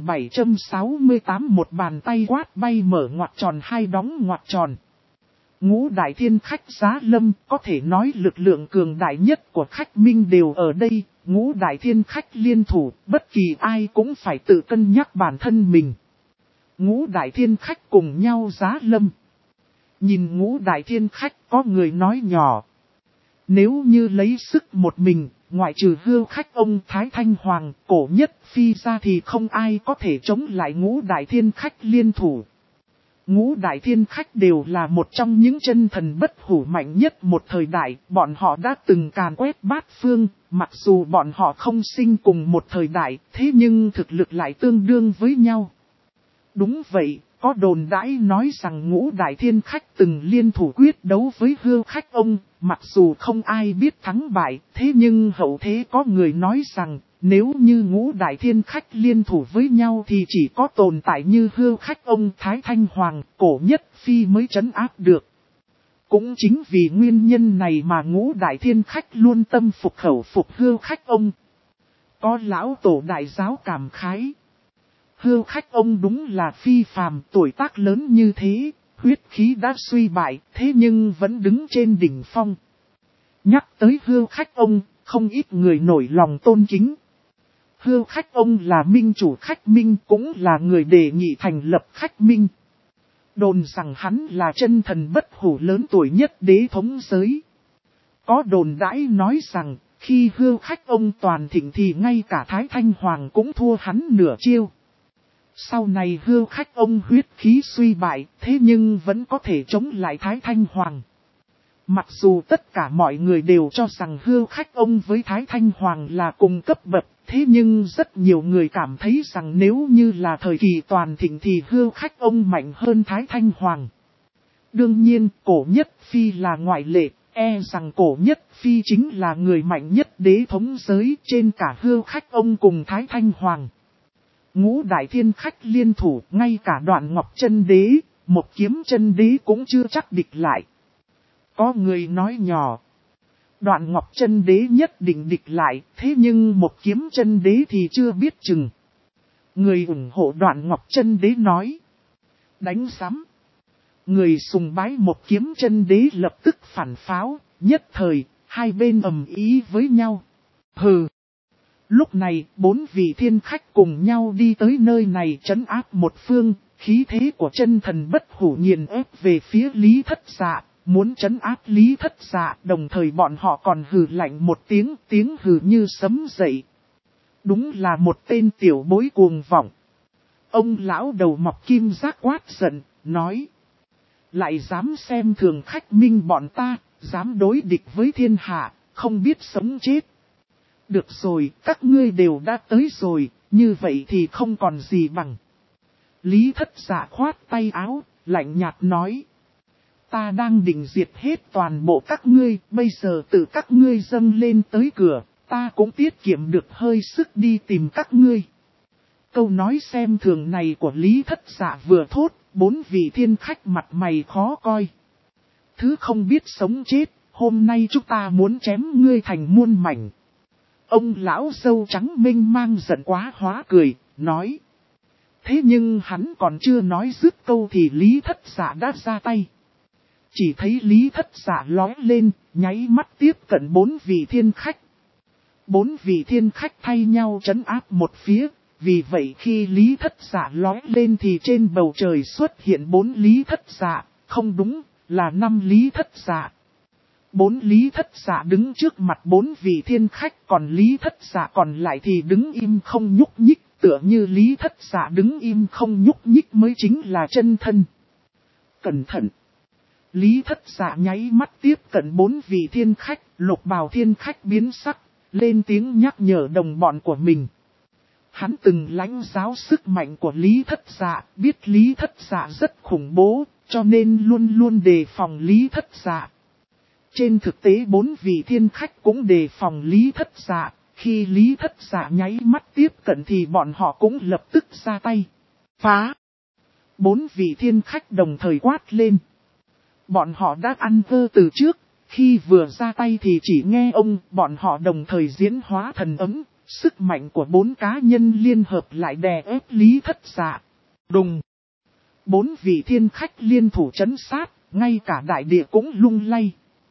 3768, một bàn tay quát bay mở ngoặc tròn hai đóng ngoặc tròn. Ngũ Đại Thiên Khách giá lâm, có thể nói lực lượng cường đại nhất của Khách Minh đều ở đây, ngũ đại thiên khách liên thủ, bất kỳ ai cũng phải tự cân nhắc bản thân mình. Ngũ đại thiên khách cùng nhau giá lâm. Nhìn ngũ đại thiên khách có người nói nhỏ. Nếu như lấy sức một mình, ngoại trừ Hưu khách ông Thái Thanh Hoàng, Cổ Nhất Phi ra thì không ai có thể chống lại ngũ đại thiên khách liên thủ. Ngũ đại thiên khách đều là một trong những chân thần bất hủ mạnh nhất một thời đại, bọn họ đã từng càn quét bát phương, mặc dù bọn họ không sinh cùng một thời đại, thế nhưng thực lực lại tương đương với nhau. Đúng vậy, có đồn đãi nói rằng ngũ đại thiên khách từng liên thủ quyết đấu với Hưu khách ông, mặc dù không ai biết thắng bại, thế nhưng hậu thế có người nói rằng, nếu như ngũ đại thiên khách liên thủ với nhau thì chỉ có tồn tại như Hưu khách ông Thái Thanh Hoàng, Cổ Nhất Phi mới trấn áp được. Cũng chính vì nguyên nhân này mà ngũ đại thiên khách luôn tâm phục khẩu phục Hưu khách ông. Có lão tổ đại giáo cảm khái. Hưu khách ông đúng là phi phàm, tuổi tác lớn như thế, huyết khí đã suy bại, thế nhưng vẫn đứng trên đỉnh phong. Nhắc tới Hưu khách ông, không ít người nổi lòng tôn kính. Hưu khách ông là minh chủ khách minh, cũng là người đề nghị thành lập khách minh. Đồn rằng hắn là chân thần bất hủ lớn tuổi nhất đế thống giới. Có đồn đãi nói rằng, khi Hưu khách ông toàn thịnh thì ngay cả Thái Thanh Hoàng cũng thua hắn nửa chiêu. Sau này Hưu khách ông huyết khí suy bại, thế nhưng vẫn có thể chống lại Thái Thanh Hoàng. Mặc dù tất cả mọi người đều cho rằng Hưu khách ông với Thái Thanh Hoàng là cùng cấp bậc, thế nhưng rất nhiều người cảm thấy rằng nếu như là thời kỳ toàn thịnh thì Hưu khách ông mạnh hơn Thái Thanh Hoàng. Đương nhiên, Cổ Nhất Phi là ngoại lệ, rằng Cổ Nhất Phi chính là người mạnh nhất đế thống giới trên cả Hưu khách ông cùng Thái Thanh Hoàng. Ngũ đại thiên khách liên thủ, ngay cả Đoạn Ngọc Chân Đế, Một Kiếm Chân Đế cũng chưa chắc địch lại. Có người nói nhỏ, Đoạn Ngọc Chân Đế nhất định địch lại, thế nhưng Một Kiếm Chân Đế thì chưa biết chừng. Người ủng hộ Đoạn Ngọc Chân Đế nói, đánh sắm. Người sùng bái Một Kiếm Chân Đế lập tức phản pháo, nhất thời, hai bên ầm ĩ với nhau. Hừ. Lúc này, 4 vị thiên khách cùng nhau đi tới nơi này trấn áp một phương, khí thế của chân thần bất hủ nghiền ép về phía Lý Thất Dạ, muốn trấn áp Lý Thất Dạ, đồng thời bọn họ còn hừ lạnh một tiếng hừ như sấm dậy. Đúng là một tên tiểu bối cuồng vọng. Ông lão đầu mọc kim giác quát giận, nói. Lại dám xem thường khách minh bọn ta, dám đối địch với thiên hạ, không biết sống chết. Được rồi, các ngươi đều đã tới rồi, như vậy thì không còn gì bằng. Lý Thất Dạ khoát tay áo, lạnh nhạt nói. Ta đang định diệt hết toàn bộ các ngươi, bây giờ tự các ngươi dâng lên tới cửa, ta cũng tiết kiệm được hơi sức đi tìm các ngươi. Câu nói xem thường này của Lý Thất Dạ vừa thốt, 4 vị thiên khách mặt mày khó coi. Thứ không biết sống chết, hôm nay chúng ta muốn chém ngươi thành muôn mảnh. Ông lão râu trắng mênh mang giận quá hóa cười, nói. Thế nhưng hắn còn chưa nói dứt câu thì Lý Thất Dạ đã ra tay. Chỉ thấy Lý Thất Dạ lói lên, nháy mắt tiếp cận 4 vị thiên khách. 4 vị thiên khách thay nhau trấn áp một phía, vì vậy khi Lý Thất Dạ lói lên thì trên bầu trời xuất hiện 4 Lý Thất Dạ, không đúng, là 5 Lý Thất Dạ. 4 Lý Thất Dạ đứng trước mặt 4 vị thiên khách, còn Lý Thất Dạ còn lại thì đứng im không nhúc nhích, tựa như Lý Thất Dạ đứng im không nhúc nhích mới chính là chân thân. Cẩn thận! Lý Thất Dạ nháy mắt tiếp cận 4 vị thiên khách, Lục Bào thiên khách biến sắc, lên tiếng nhắc nhở đồng bọn của mình. Hắn từng lãnh giáo sức mạnh của Lý Thất Dạ, biết Lý Thất Dạ rất khủng bố, cho nên luôn luôn đề phòng Lý Thất Dạ. Trên thực tế 4 vị thiên khách cũng đề phòng Lý Thất Dạ, khi Lý Thất Dạ nháy mắt tiếp cận thì bọn họ cũng lập tức ra tay. Phá! 4 vị thiên khách đồng thời quát lên. Bọn họ đã ăn vơ từ trước, khi vừa ra tay thì chỉ nghe bọn họ đồng thời diễn hóa thần ấm, sức mạnh của 4 cá nhân liên hợp lại đè ép Lý Thất Dạ. Đùng! 4 vị thiên khách liên thủ trấn sát, ngay cả đại địa cũng lung lay.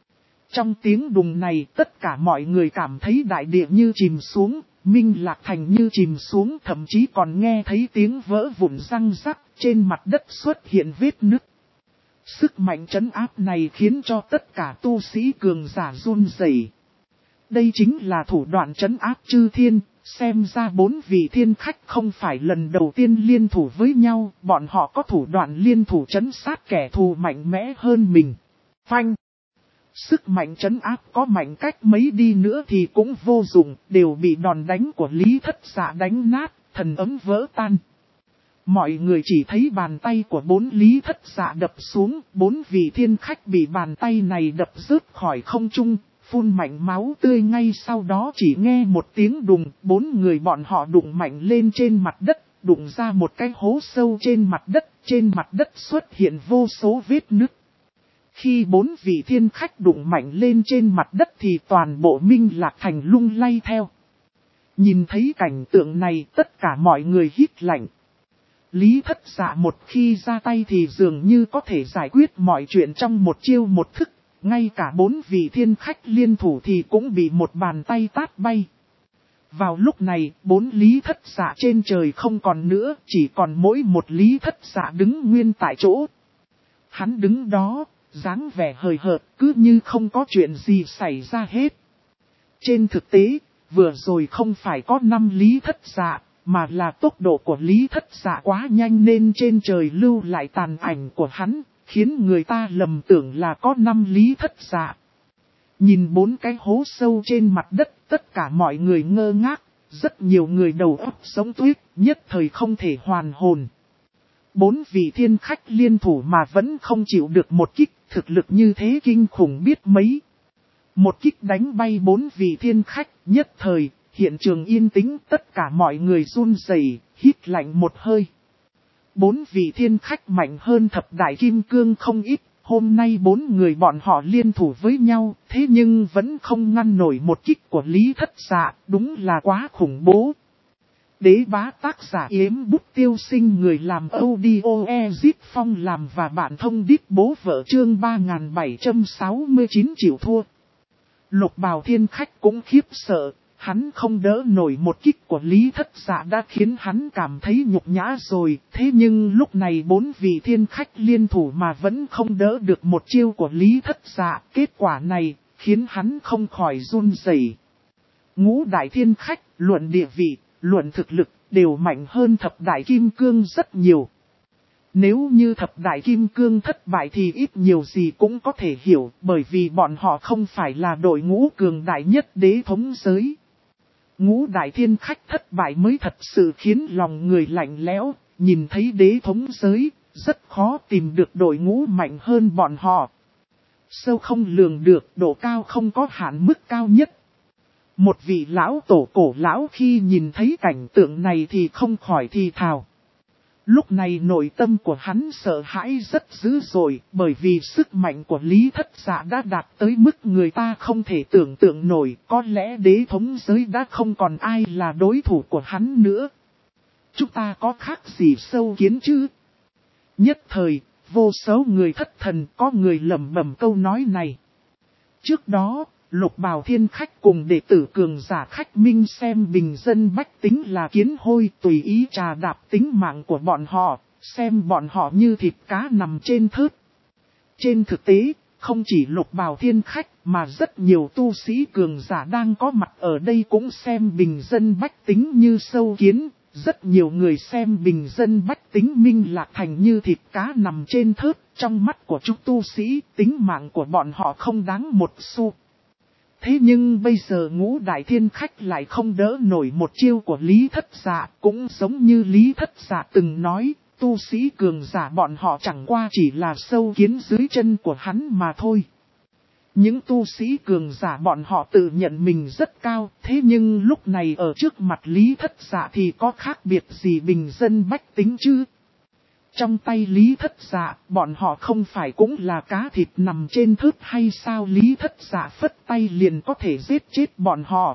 Trong tiếng đùng này tất cả mọi người cảm thấy đại địa như chìm xuống, Minh Lạc Thành như chìm xuống, thậm chí còn nghe thấy tiếng vỡ vụn răng rắc, trên mặt đất xuất hiện vết nứt. Sức mạnh trấn áp này khiến cho tất cả tu sĩ cường giả run rẩy. Đây chính là thủ đoạn trấn áp chư thiên, xem ra 4 vị thiên khách không phải lần đầu tiên liên thủ với nhau, bọn họ có thủ đoạn liên thủ trấn sát kẻ thù mạnh mẽ hơn mình. Phanh! Sức mạnh trấn áp có mạnh cách mấy đi nữa thì cũng vô dụng, đều bị đòn đánh của Lý Thất Dạ đánh nát, thần ấm vỡ tan. Mọi người chỉ thấy bàn tay của 4 Lý Thất Dạ đập xuống, 4 vị thiên khách bị bàn tay này đập rớt khỏi không trung, phun mạnh máu tươi, ngay sau đó chỉ nghe một tiếng đùng, 4 người bọn họ đụng mạnh lên trên mặt đất, đụng ra một cái hố sâu trên mặt đất xuất hiện vô số vết nứt. Khi 4 vị thiên khách đụng mạnh lên trên mặt đất thì toàn bộ Minh Lạc Thành lung lay theo. Nhìn thấy cảnh tượng này tất cả mọi người hít lạnh. Lý Thất Dạ một khi ra tay thì dường như có thể giải quyết mọi chuyện trong một chiêu một thức. Ngay cả 4 vị thiên khách liên thủ thì cũng bị một bàn tay tát bay. Vào lúc này, 4 Lý Thất Dạ trên trời không còn nữa, chỉ còn mỗi một Lý Thất Dạ đứng nguyên tại chỗ. Hắn đứng đó, dáng vẻ hời hợt, cứ như không có chuyện gì xảy ra hết. Trên thực tế, vừa rồi không phải có 5 Lý Thất Dạ, mà là tốc độ của Lý Thất Dạ quá nhanh nên trên trời lưu lại tàn ảnh của hắn, khiến người ta lầm tưởng là có 5 Lý Thất Dạ. Nhìn 4 cái hố sâu trên mặt đất, tất cả mọi người ngơ ngác, rất nhiều người đầu óc sống tuyết, nhất thời không thể hoàn hồn. 4 vị thiên khách liên thủ mà vẫn không chịu được một kích, thực lực như thế kinh khủng biết mấy. Một kích đánh bay 4 vị thiên khách, nhất thời, hiện trường yên tĩnh, tất cả mọi người run rẩy, hít lạnh một hơi. 4 vị thiên khách mạnh hơn thập đại kim cương không ít, hôm nay 4 người bọn họ liên thủ với nhau, thế nhưng vẫn không ngăn nổi một kích của Lý Thất Dạ, đúng là quá khủng bố. Đế bá tác giả Yếm Bút Tiêu Sinh, người làm audio Ezip Phong làm và bạn thông điệp bố vợ, chương 3769 chịu thua. Lục Bào thiên khách cũng khiếp sợ, hắn không đỡ nổi một kích của Lý Thất Dạ đã khiến hắn cảm thấy nhục nhã rồi, thế nhưng lúc này 4 vị thiên khách liên thủ mà vẫn không đỡ được một chiêu của Lý Thất Dạ, kết quả này khiến hắn không khỏi run rẩy. Ngũ đại thiên khách, luận địa vị, luận thực lực, đều mạnh hơn thập đại kim cương rất nhiều. Nếu như thập đại kim cương thất bại thì ít nhiều gì cũng có thể hiểu, bởi vì bọn họ không phải là đội ngũ cường đại nhất đế thống giới. Ngũ đại thiên khách thất bại mới thật sự khiến lòng người lạnh lẽo, nhìn thấy đế thống giới, rất khó tìm được đội ngũ mạnh hơn bọn họ. Sâu không lường được, độ cao không có hạn mức cao nhất. Một vị lão tổ cổ lão khi nhìn thấy cảnh tượng này thì không khỏi thì thào. Lúc này nội tâm của hắn sợ hãi rất dữ dội, bởi vì sức mạnh của Lý Thất Dạ đã đạt tới mức người ta không thể tưởng tượng nổi, có lẽ đế thống giới đã không còn ai là đối thủ của hắn nữa. Chúng ta có khác gì sâu kiến chứ? Nhất thời, vô số người thất thần, có người lẩm bẩm câu nói này. Trước đó, Lục Bào thiên khách cùng đệ tử cường giả khách minh xem bình dân bách tính là kiến hôi, tùy ý trà đạp tính mạng của bọn họ, xem bọn họ như thịt cá nằm trên thớt. Trên thực tế, không chỉ Lục Bào thiên khách mà rất nhiều tu sĩ cường giả đang có mặt ở đây cũng xem bình dân bách tính như sâu kiến. Rất nhiều người xem bình dân bách tính Minh Lạc Thành như thịt cá nằm trên thớt, trong mắt của chúng tu sĩ, tính mạng của bọn họ không đáng một xu. Thế nhưng bây giờ ngũ đại thiên khách lại không đỡ nổi một chiêu của Lý Thất Dạ, cũng giống như Lý Thất Dạ từng nói, tu sĩ cường giả bọn họ chẳng qua chỉ là sâu kiến dưới chân của hắn mà thôi. Những tu sĩ cường giả bọn họ tự nhận mình rất cao, thế nhưng lúc này ở trước mặt Lý Thất Dạ thì có khác biệt gì bình dân bách tính chứ? Trong tay Lý Thất Dạ, bọn họ không phải cũng là cá thịt nằm trên thớt hay sao? Lý Thất Dạ phất tay liền có thể giết chết bọn họ.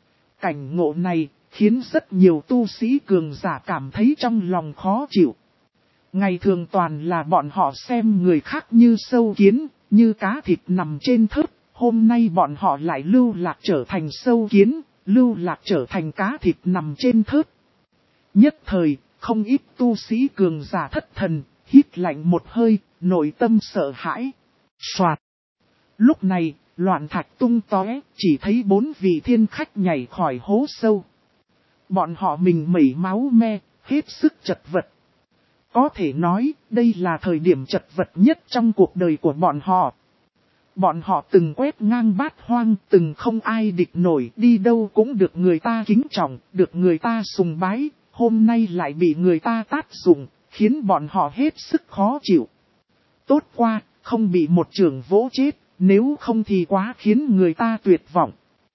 Cảnh ngộ này khiến rất nhiều tu sĩ cường giả cảm thấy trong lòng khó chịu. Ngày thường toàn là bọn họ xem người khác như sâu kiến, như cá thịt nằm trên thớt, hôm nay bọn họ lại lưu lạc trở thành sâu kiến, lưu lạc trở thành cá thịt nằm trên thớt. Nhất thời, không ít tu sĩ cường giả thất thần, hít lạnh một hơi, nội tâm sợ hãi. Soạt. Lúc này, loạn thạch tung tóe, chỉ thấy 4 vị thiên khách nhảy khỏi hố sâu. Bọn họ mình mẩy máu me, hết sức chật vật. Có thể nói, đây là thời điểm chật vật nhất trong cuộc đời của bọn họ. Bọn họ từng quét ngang bát hoang, từng không ai địch nổi, đi đâu cũng được người ta kính trọng, được người ta sùng bái, hôm nay lại bị người ta tát dụng, khiến bọn họ hết sức khó chịu. Tốt qua, không bị một chưởng vỗ chết, nếu không thì quá khiến người ta tuyệt vọng.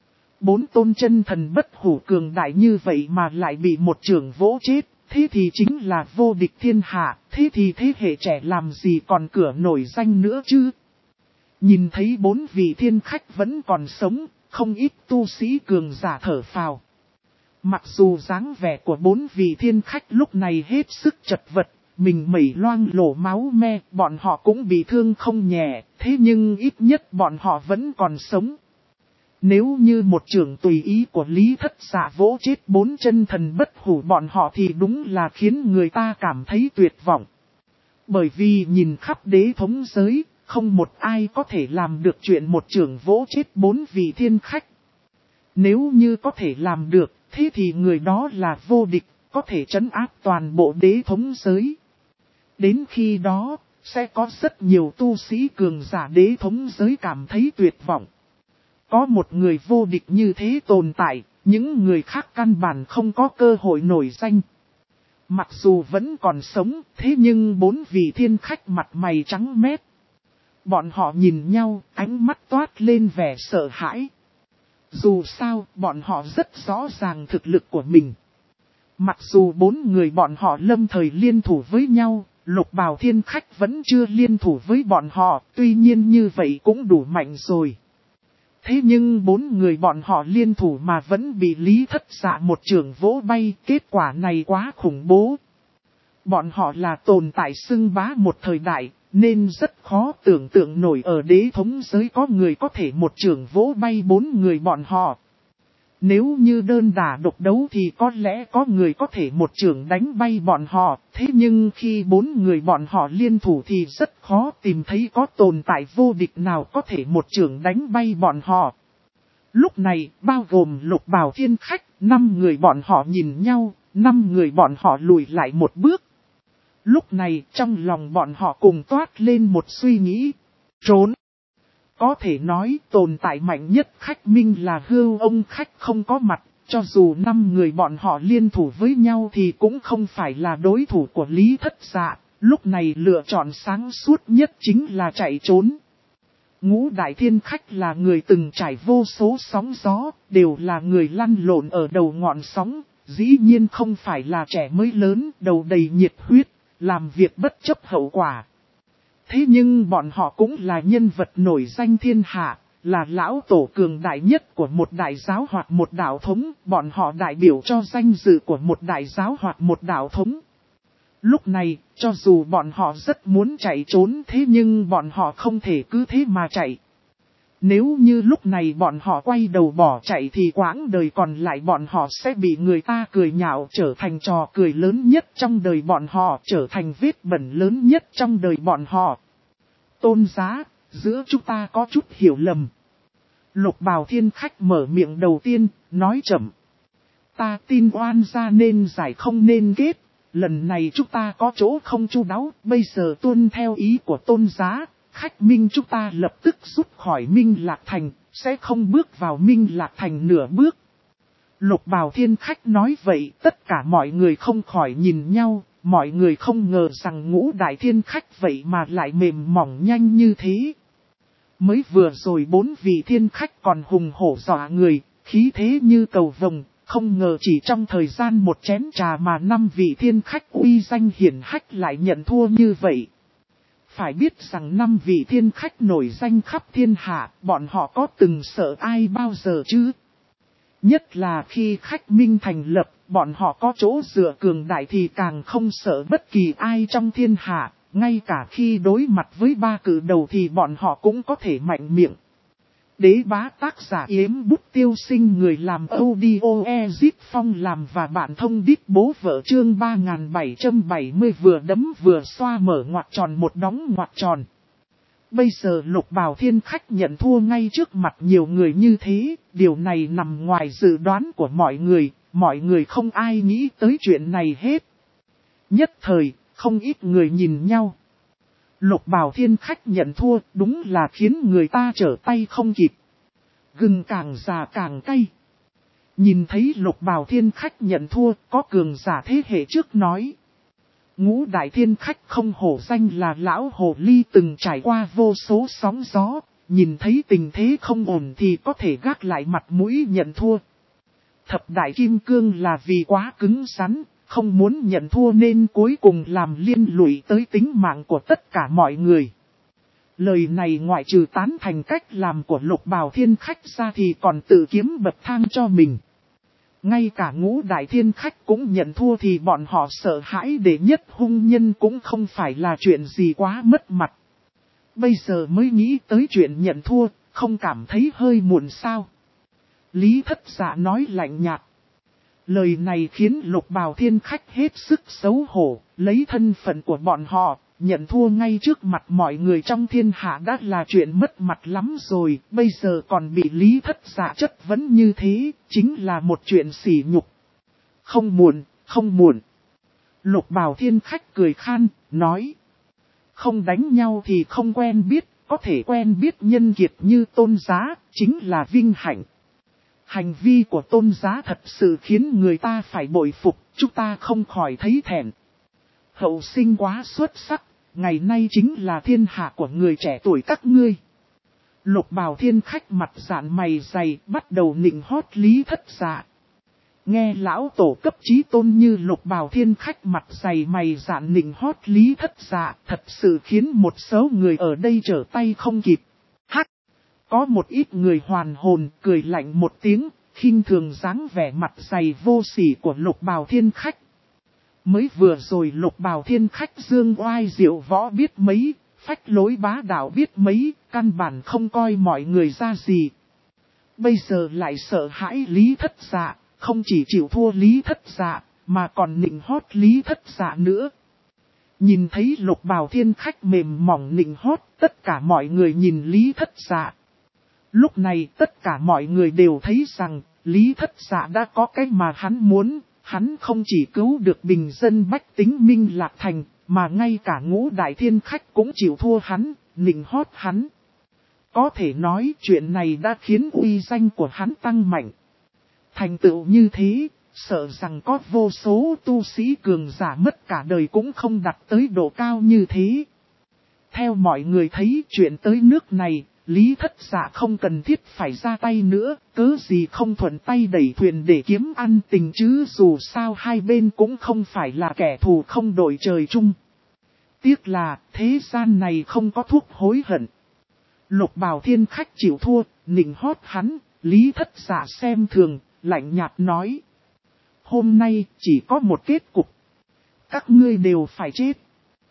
4 tôn chân thần bất hủ cường đại như vậy mà lại bị một chưởng vỗ chết, thế thì chính là vô địch thiên hạ, thế thì thế hệ trẻ làm gì còn cửa nổi danh nữa chứ. Nhìn thấy 4 vị thiên khách vẫn còn sống, không ít tu sĩ cường giả thở phào. Mặc dù dáng vẻ của 4 vị thiên khách lúc này hết sức chật vật, mình mẩy loang lổ máu me, bọn họ cũng bị thương không nhẹ, thế nhưng ít nhất bọn họ vẫn còn sống. Nếu như một trưởng tùy ý của Lý Thất Dạ vỗ chết 4 chân thần bất hủ bọn họ thì đúng là khiến người ta cảm thấy tuyệt vọng. Bởi vì nhìn khắp đế thống giới, không một ai có thể làm được chuyện một trưởng vỗ chết 4 vị thiên khách. Nếu như có thể làm được, thế thì người đó là vô địch, có thể trấn áp toàn bộ đế thống giới. Đến khi đó, sẽ có rất nhiều tu sĩ cường giả đế thống giới cảm thấy tuyệt vọng. Có một người vô địch như thế tồn tại, những người khác căn bản không có cơ hội nổi danh. Mặc dù vẫn còn sống, thế nhưng 4 vị thiên khách mặt mày trắng mét. Bọn họ nhìn nhau, ánh mắt toát lên vẻ sợ hãi. Dù sao, bọn họ rất rõ ràng thực lực của mình. Mặc dù 4 người bọn họ lâm thời liên thủ với nhau, Lục Bào thiên khách vẫn chưa liên thủ với bọn họ, tuy nhiên như vậy cũng đủ mạnh rồi. Thế nhưng 4 người bọn họ liên thủ mà vẫn bị Lý Thất Dạ một chưởng vỗ bay, kết quả này quá khủng bố. Bọn họ là tồn tại xưng bá một thời đại, nên rất khó tưởng tượng nổi ở đế thống giới có người có thể một chưởng vỗ bay 4 người bọn họ. Nếu như đơn đả độc đấu thì có lẽ có người có thể một chưởng đánh bay bọn họ, thế nhưng khi 4 người bọn họ liên thủ thì rất khó tìm thấy có tồn tại vô địch nào có thể một chưởng đánh bay bọn họ. Lúc này, bao gồm Lục Bào thiên khách, 5 người bọn họ nhìn nhau, 5 người bọn họ lùi lại một bước. Lúc này, trong lòng bọn họ cùng toát lên một suy nghĩ, trốn. Có thể nói tồn tại mạnh nhất khách minh là Hưu ông khách không có mặt, cho dù 5 người bọn họ liên thủ với nhau thì cũng không phải là đối thủ của Lý Thất Dạ, lúc này lựa chọn sáng suốt nhất chính là chạy trốn. Ngũ đại thiên khách là người từng trải vô số sóng gió, đều là người lăn lộn ở đầu ngọn sóng, dĩ nhiên không phải là trẻ mới lớn, đầu đầy nhiệt huyết, làm việc bất chấp hậu quả. Thế nhưng bọn họ cũng là nhân vật nổi danh thiên hạ, là lão tổ cường đại nhất của một đại giáo hoặc một đạo thống, bọn họ đại biểu cho danh dự của một đại giáo hoặc một đạo thống. Lúc này, cho dù bọn họ rất muốn chạy trốn thế nhưng bọn họ không thể cứ thế mà chạy. Nếu như lúc này bọn họ quay đầu bỏ chạy thì quãng đời còn lại bọn họ sẽ bị người ta cười nhạo, trở thành trò cười lớn nhất trong đời bọn họ, trở thành vết bẩn lớn nhất trong đời bọn họ. Tôn giá, giữa chúng ta có chút hiểu lầm. Lục Bào thiên khách mở miệng đầu tiên, nói chậm. Ta tin oan gia nên giải không nên kết, lần này chúng ta có chỗ không chu đáo, bây giờ tuân theo ý của tôn giá. Khách minh chúng ta lập tức rút khỏi Minh Lạc Thành, sẽ không bước vào Minh Lạc Thành nửa bước. Lục Bào thiên khách nói vậy, tất cả mọi người không khỏi nhìn nhau, mọi người không ngờ rằng ngũ đại thiên khách vậy mà lại mềm mỏng nhanh như thế. Mới vừa rồi 4 vị thiên khách còn hùng hổ dọa người, khí thế như cầu vồng, không ngờ chỉ trong thời gian một chén trà mà 5 vị thiên khách uy danh hiển hách lại nhận thua như vậy. Phải biết rằng 5 vị thiên khách nổi danh khắp thiên hạ, bọn họ có từng sợ ai bao giờ chứ? Nhất là khi khách minh thành lập, bọn họ có chỗ dựa cường đại thì càng không sợ bất kỳ ai trong thiên hạ, ngay cả khi đối mặt với 3 cử đầu thì bọn họ cũng có thể mạnh miệng. Đế bá tác giả Yếm Bút Tiêu Sinh, người làm audio Ezip Phong làm và bạn thông đít bố vợ, chương 3770 vừa đấm vừa xoa mở ngoặc tròn một đóng ngoặc tròn. Bây giờ Lục Bảo Thiên Khách nhận thua ngay trước mặt nhiều người như thế, điều này nằm ngoài dự đoán của mọi người không ai nghĩ tới chuyện này hết. Nhất thời, không ít người nhìn nhau. Lục Bảo Thiên Khách nhận thua đúng là khiến người ta trở tay không kịp. Gừng càng già càng cay. Nhìn thấy Lục Bảo Thiên Khách nhận thua, có cường giả thế hệ trước nói. Ngũ Đại Thiên Khách không hổ danh là lão hồ ly, từng trải qua vô số sóng gió, nhìn thấy tình thế không ổn thì có thể gác lại mặt mũi nhận thua. Thập Đại Kim Cương là vì quá cứng rắn, không muốn nhận thua nên cuối cùng làm liên lụy tới tính mạng của tất cả mọi người. Lời này ngoại trừ tán thành cách làm của Lục Bảo Thiên Khách ra thì còn tự kiếm bậc thang cho mình. Ngay cả Ngũ Đại Thiên Khách cũng nhận thua thì bọn họ sợ hãi, đệ nhất hung nhân cũng không phải là chuyện gì quá mất mặt. Bây giờ mới nghĩ tới chuyện nhận thua, không cảm thấy hơi muộn sao? Lý Thất Dạ nói lạnh nhạt. Lời này khiến Lục Bảo Thiên Khách hết sức xấu hổ, lấy thân phận của bọn họ, nhận thua ngay trước mặt mọi người trong thiên hạ đã là chuyện mất mặt lắm rồi, bây giờ còn bị Lý Thất Dạ chất vấn như thế, chính là một chuyện sỉ nhục. Không muộn, không muộn. Lục Bảo Thiên Khách cười khan, nói. Không đánh nhau thì không quen biết, có thể quen biết nhân kiệt như Tôn Giá, chính là vinh hạnh. Hành vi của Tôn Giá thật sự khiến người ta phải bội phục, chúng ta không khỏi thấy thẹn. Hậu sinh quá xuất sắc, ngày nay chính là thiên hạ của người trẻ tuổi các ngươi. Lục Bảo Thiên Khách mặt dạn mày dày, bắt đầu nịnh hót Lý Thất Dạ. Nghe lão tổ cấp chí tôn như Lục Bảo Thiên Khách mặt dày mày dạn nịnh hót Lý Thất Dạ, thật sự khiến một số người ở đây trở tay không kịp. Hắc! Có một ít người hoàn hồn cười lạnh một tiếng, khinh thường dáng vẻ mặt dày vô sỉ của Lục Bảo Thiên Khách. Mới vừa rồi Lục Bảo Thiên Khách dương oai diệu võ biết mấy, phách lối bá đạo biết mấy, căn bản không coi mọi người ra gì. Bây giờ lại sợ hãi Lý Thất Dạ, không chỉ chịu thua Lý Thất Dạ, mà còn nịnh hót Lý Thất Dạ nữa. Nhìn thấy Lục Bảo Thiên Khách mềm mỏng nịnh hót, tất cả mọi người nhìn Lý Thất Dạ. Lúc này tất cả mọi người đều thấy rằng, Lý Thất Dạ đã có cái mà hắn muốn, hắn không chỉ cứu được bình dân bách tính Minh Lạc Thành, mà ngay cả Ngũ Đại Thiên Khách cũng chịu thua hắn, nịnh hót hắn. Có thể nói chuyện này đã khiến uy danh của hắn tăng mạnh. Thành tựu như thế, sợ rằng có vô số tu sĩ cường giả mất cả đời cũng không đạt tới độ cao như thế. Theo mọi người thấy chuyện tới nước này, Lý Thất Dạ không cần thiết phải ra tay nữa, cớ gì không thuận tay đẩy thuyền để kiếm ăn tình chứ, dù sao hai bên cũng không phải là kẻ thù không đội trời chung. Tiếc là thế gian này không có thuốc hối hận. Lục Bảo Thiên Khách chịu thua, nịnh hót hắn, Lý Thất Dạ xem thường, lạnh nhạt nói. Hôm nay chỉ có một kết cục. Các ngươi đều phải chết.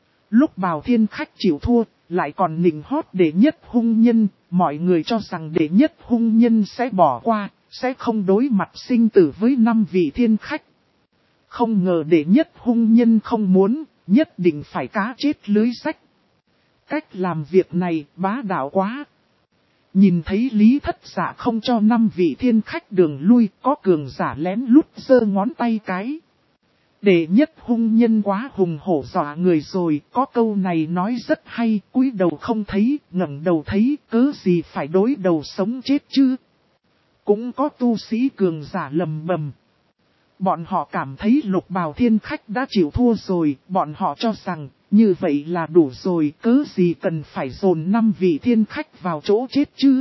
Lúc Bảo Thiên Khách chịu thua, lại còn nịnh hót đệ nhất hung nhân, mọi người cho rằng đệ nhất hung nhân sẽ bỏ qua, sẽ không đối mặt sinh tử với 5 vị thiên khách. Không ngờ đệ nhất hung nhân không muốn, nhất định phải cá chết lưới rách. Cách làm việc này bá đạo quá. Nhìn thấy Lý Thất Dạ không cho 5 vị thiên khách đường lui, có cường giả lén lút giơ ngón tay cái. Đệ nhất hung nhân quá hùng hổ dọa người rồi, có câu này nói rất hay, cúi đầu không thấy, ngẩng đầu thấy, cớ gì phải đối đầu sống chết chứ. Cũng có tu sĩ cường giả lầm bầm. Bọn họ cảm thấy Lục Bảo Thiên Khách đã chịu thua rồi, bọn họ cho rằng, như vậy là đủ rồi, cớ gì cần phải dồn 5 vị thiên khách vào chỗ chết chứ.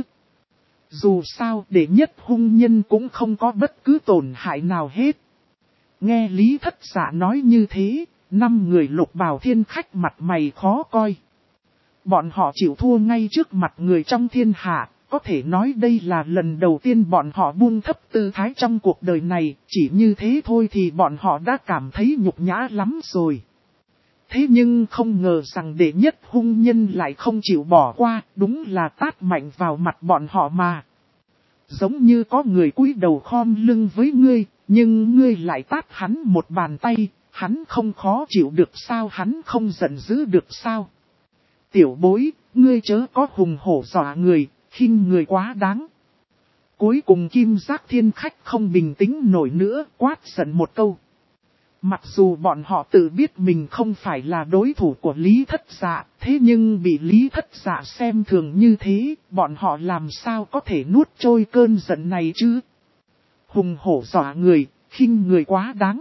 Dù sao, đệ nhất hung nhân cũng không có bất cứ tổn hại nào hết. Nghe Lý Thất Dạ nói như thế, 5 người Lục Bảo Thiên Khách mặt mày khó coi. Bọn họ chịu thua ngay trước mặt người trong thiên hạ, có thể nói đây là lần đầu tiên bọn họ buông thấp tư thái trong cuộc đời này, chỉ như thế thôi thì bọn họ đã cảm thấy nhục nhã lắm rồi. Thế nhưng không ngờ rằng đệ nhất hung nhân lại không chịu bỏ qua, đúng là tát mạnh vào mặt bọn họ mà. Giống như có người cúi đầu khom lưng với ngươi, nhưng ngươi lại tát hắn một bàn tay, hắn không khó chịu được sao, hắn không giận dữ được sao. Tiểu bối, ngươi chớ có hùng hổ dọa người, khinh người quá đáng. Cuối cùng Kim Giác Thiên Khách không bình tĩnh nổi nữa, quát giận một câu. Mặc dù bọn họ tự biết mình không phải là đối thủ của Lý Thất Dạ, thế nhưng bị Lý Thất Dạ xem thường như thế, bọn họ làm sao có thể nuốt trôi cơn giận này chứ? Hùng hổ dọa người, khinh người quá đáng.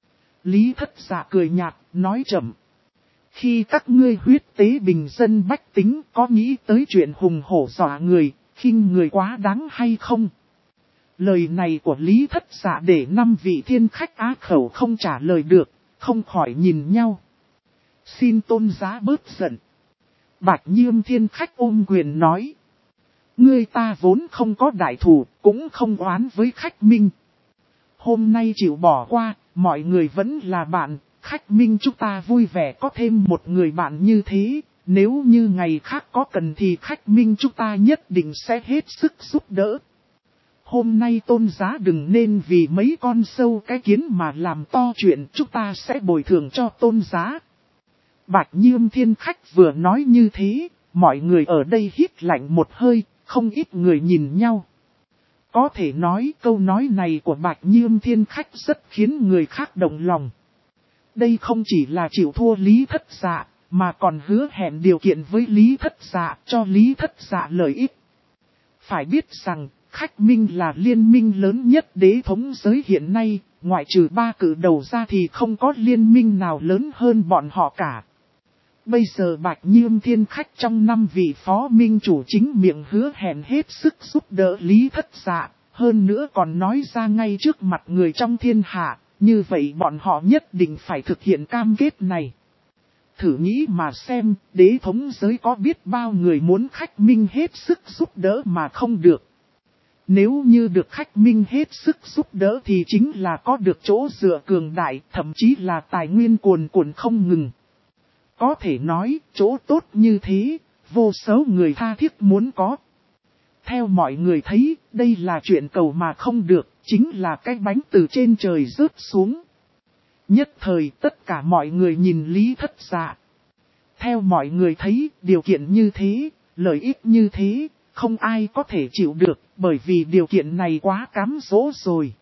Lý Thất Dạ cười nhạt, nói chậm. Khi các ngươi huyết tế bình dân bách tính có nghĩ tới chuyện hùng hổ dọa người, khinh người quá đáng hay không? Lời này của Lý Thất Dạ để 5 vị thiên khách á khẩu không trả lời được, không khỏi nhìn nhau. Xin tôn giá bớt giận. Bạch Nhiêm thiên khách ôm quyền nói. Ngươi ta vốn không có đại thù, cũng không oán với khách minh. Hôm nay chịu bỏ qua, mọi người vẫn là bạn, khách minh chúng ta vui vẻ có thêm một người bạn như thế. Nếu như ngày khác có cần thì khách minh chúng ta nhất định sẽ hết sức giúp đỡ. Hôm nay tôn giá đừng nên vì mấy con sâu cái kiến mà làm to chuyện, chúng ta sẽ bồi thường cho tôn giá. Bạch Nhiêm thiên khách vừa nói như thế, mọi người ở đây hít lạnh một hơi, không ít người nhìn nhau. Có thể nói câu nói này của Bạch Nhiêm thiên khách rất khiến người khác động lòng. Đây không chỉ là chịu thua Lý Thất Dạ, mà còn hứa hẹn điều kiện với Lý Thất Dạ cho Lý Thất Dạ lợi ích. Phải biết rằng, Khách Minh là liên minh lớn nhất đế thống giới hiện nay, ngoại trừ 3 cử đầu ra thì không có liên minh nào lớn hơn bọn họ cả. Bây giờ Bạch Nhiêm thiên khách trong 5 vị phó minh chủ chính miệng hứa hẹn hết sức giúp đỡ Lý Thất Dạ, hơn nữa còn nói ra ngay trước mặt người trong thiên hạ, như vậy bọn họ nhất định phải thực hiện cam kết này. Thử nghĩ mà xem, đế thống giới có biết bao người muốn Khách Minh hết sức giúp đỡ mà không được. Nếu như được Khách Minh hết sức giúp đỡ thì chính là có được chỗ dựa cường đại, thậm chí là tài nguyên cuồn cuộn không ngừng. Có thể nói, chỗ tốt như thế, vô số người tha thiết muốn có. Theo mọi người thấy, đây là chuyện cầu mà không được, chính là cái bánh từ trên trời rớt xuống. Nhất thời tất cả mọi người nhìn Lý Thất Dạ. Theo mọi người thấy, điều kiện như thế, lợi ích như thế, không ai có thể chịu được, bởi vì điều kiện này quá cám dỗ rồi.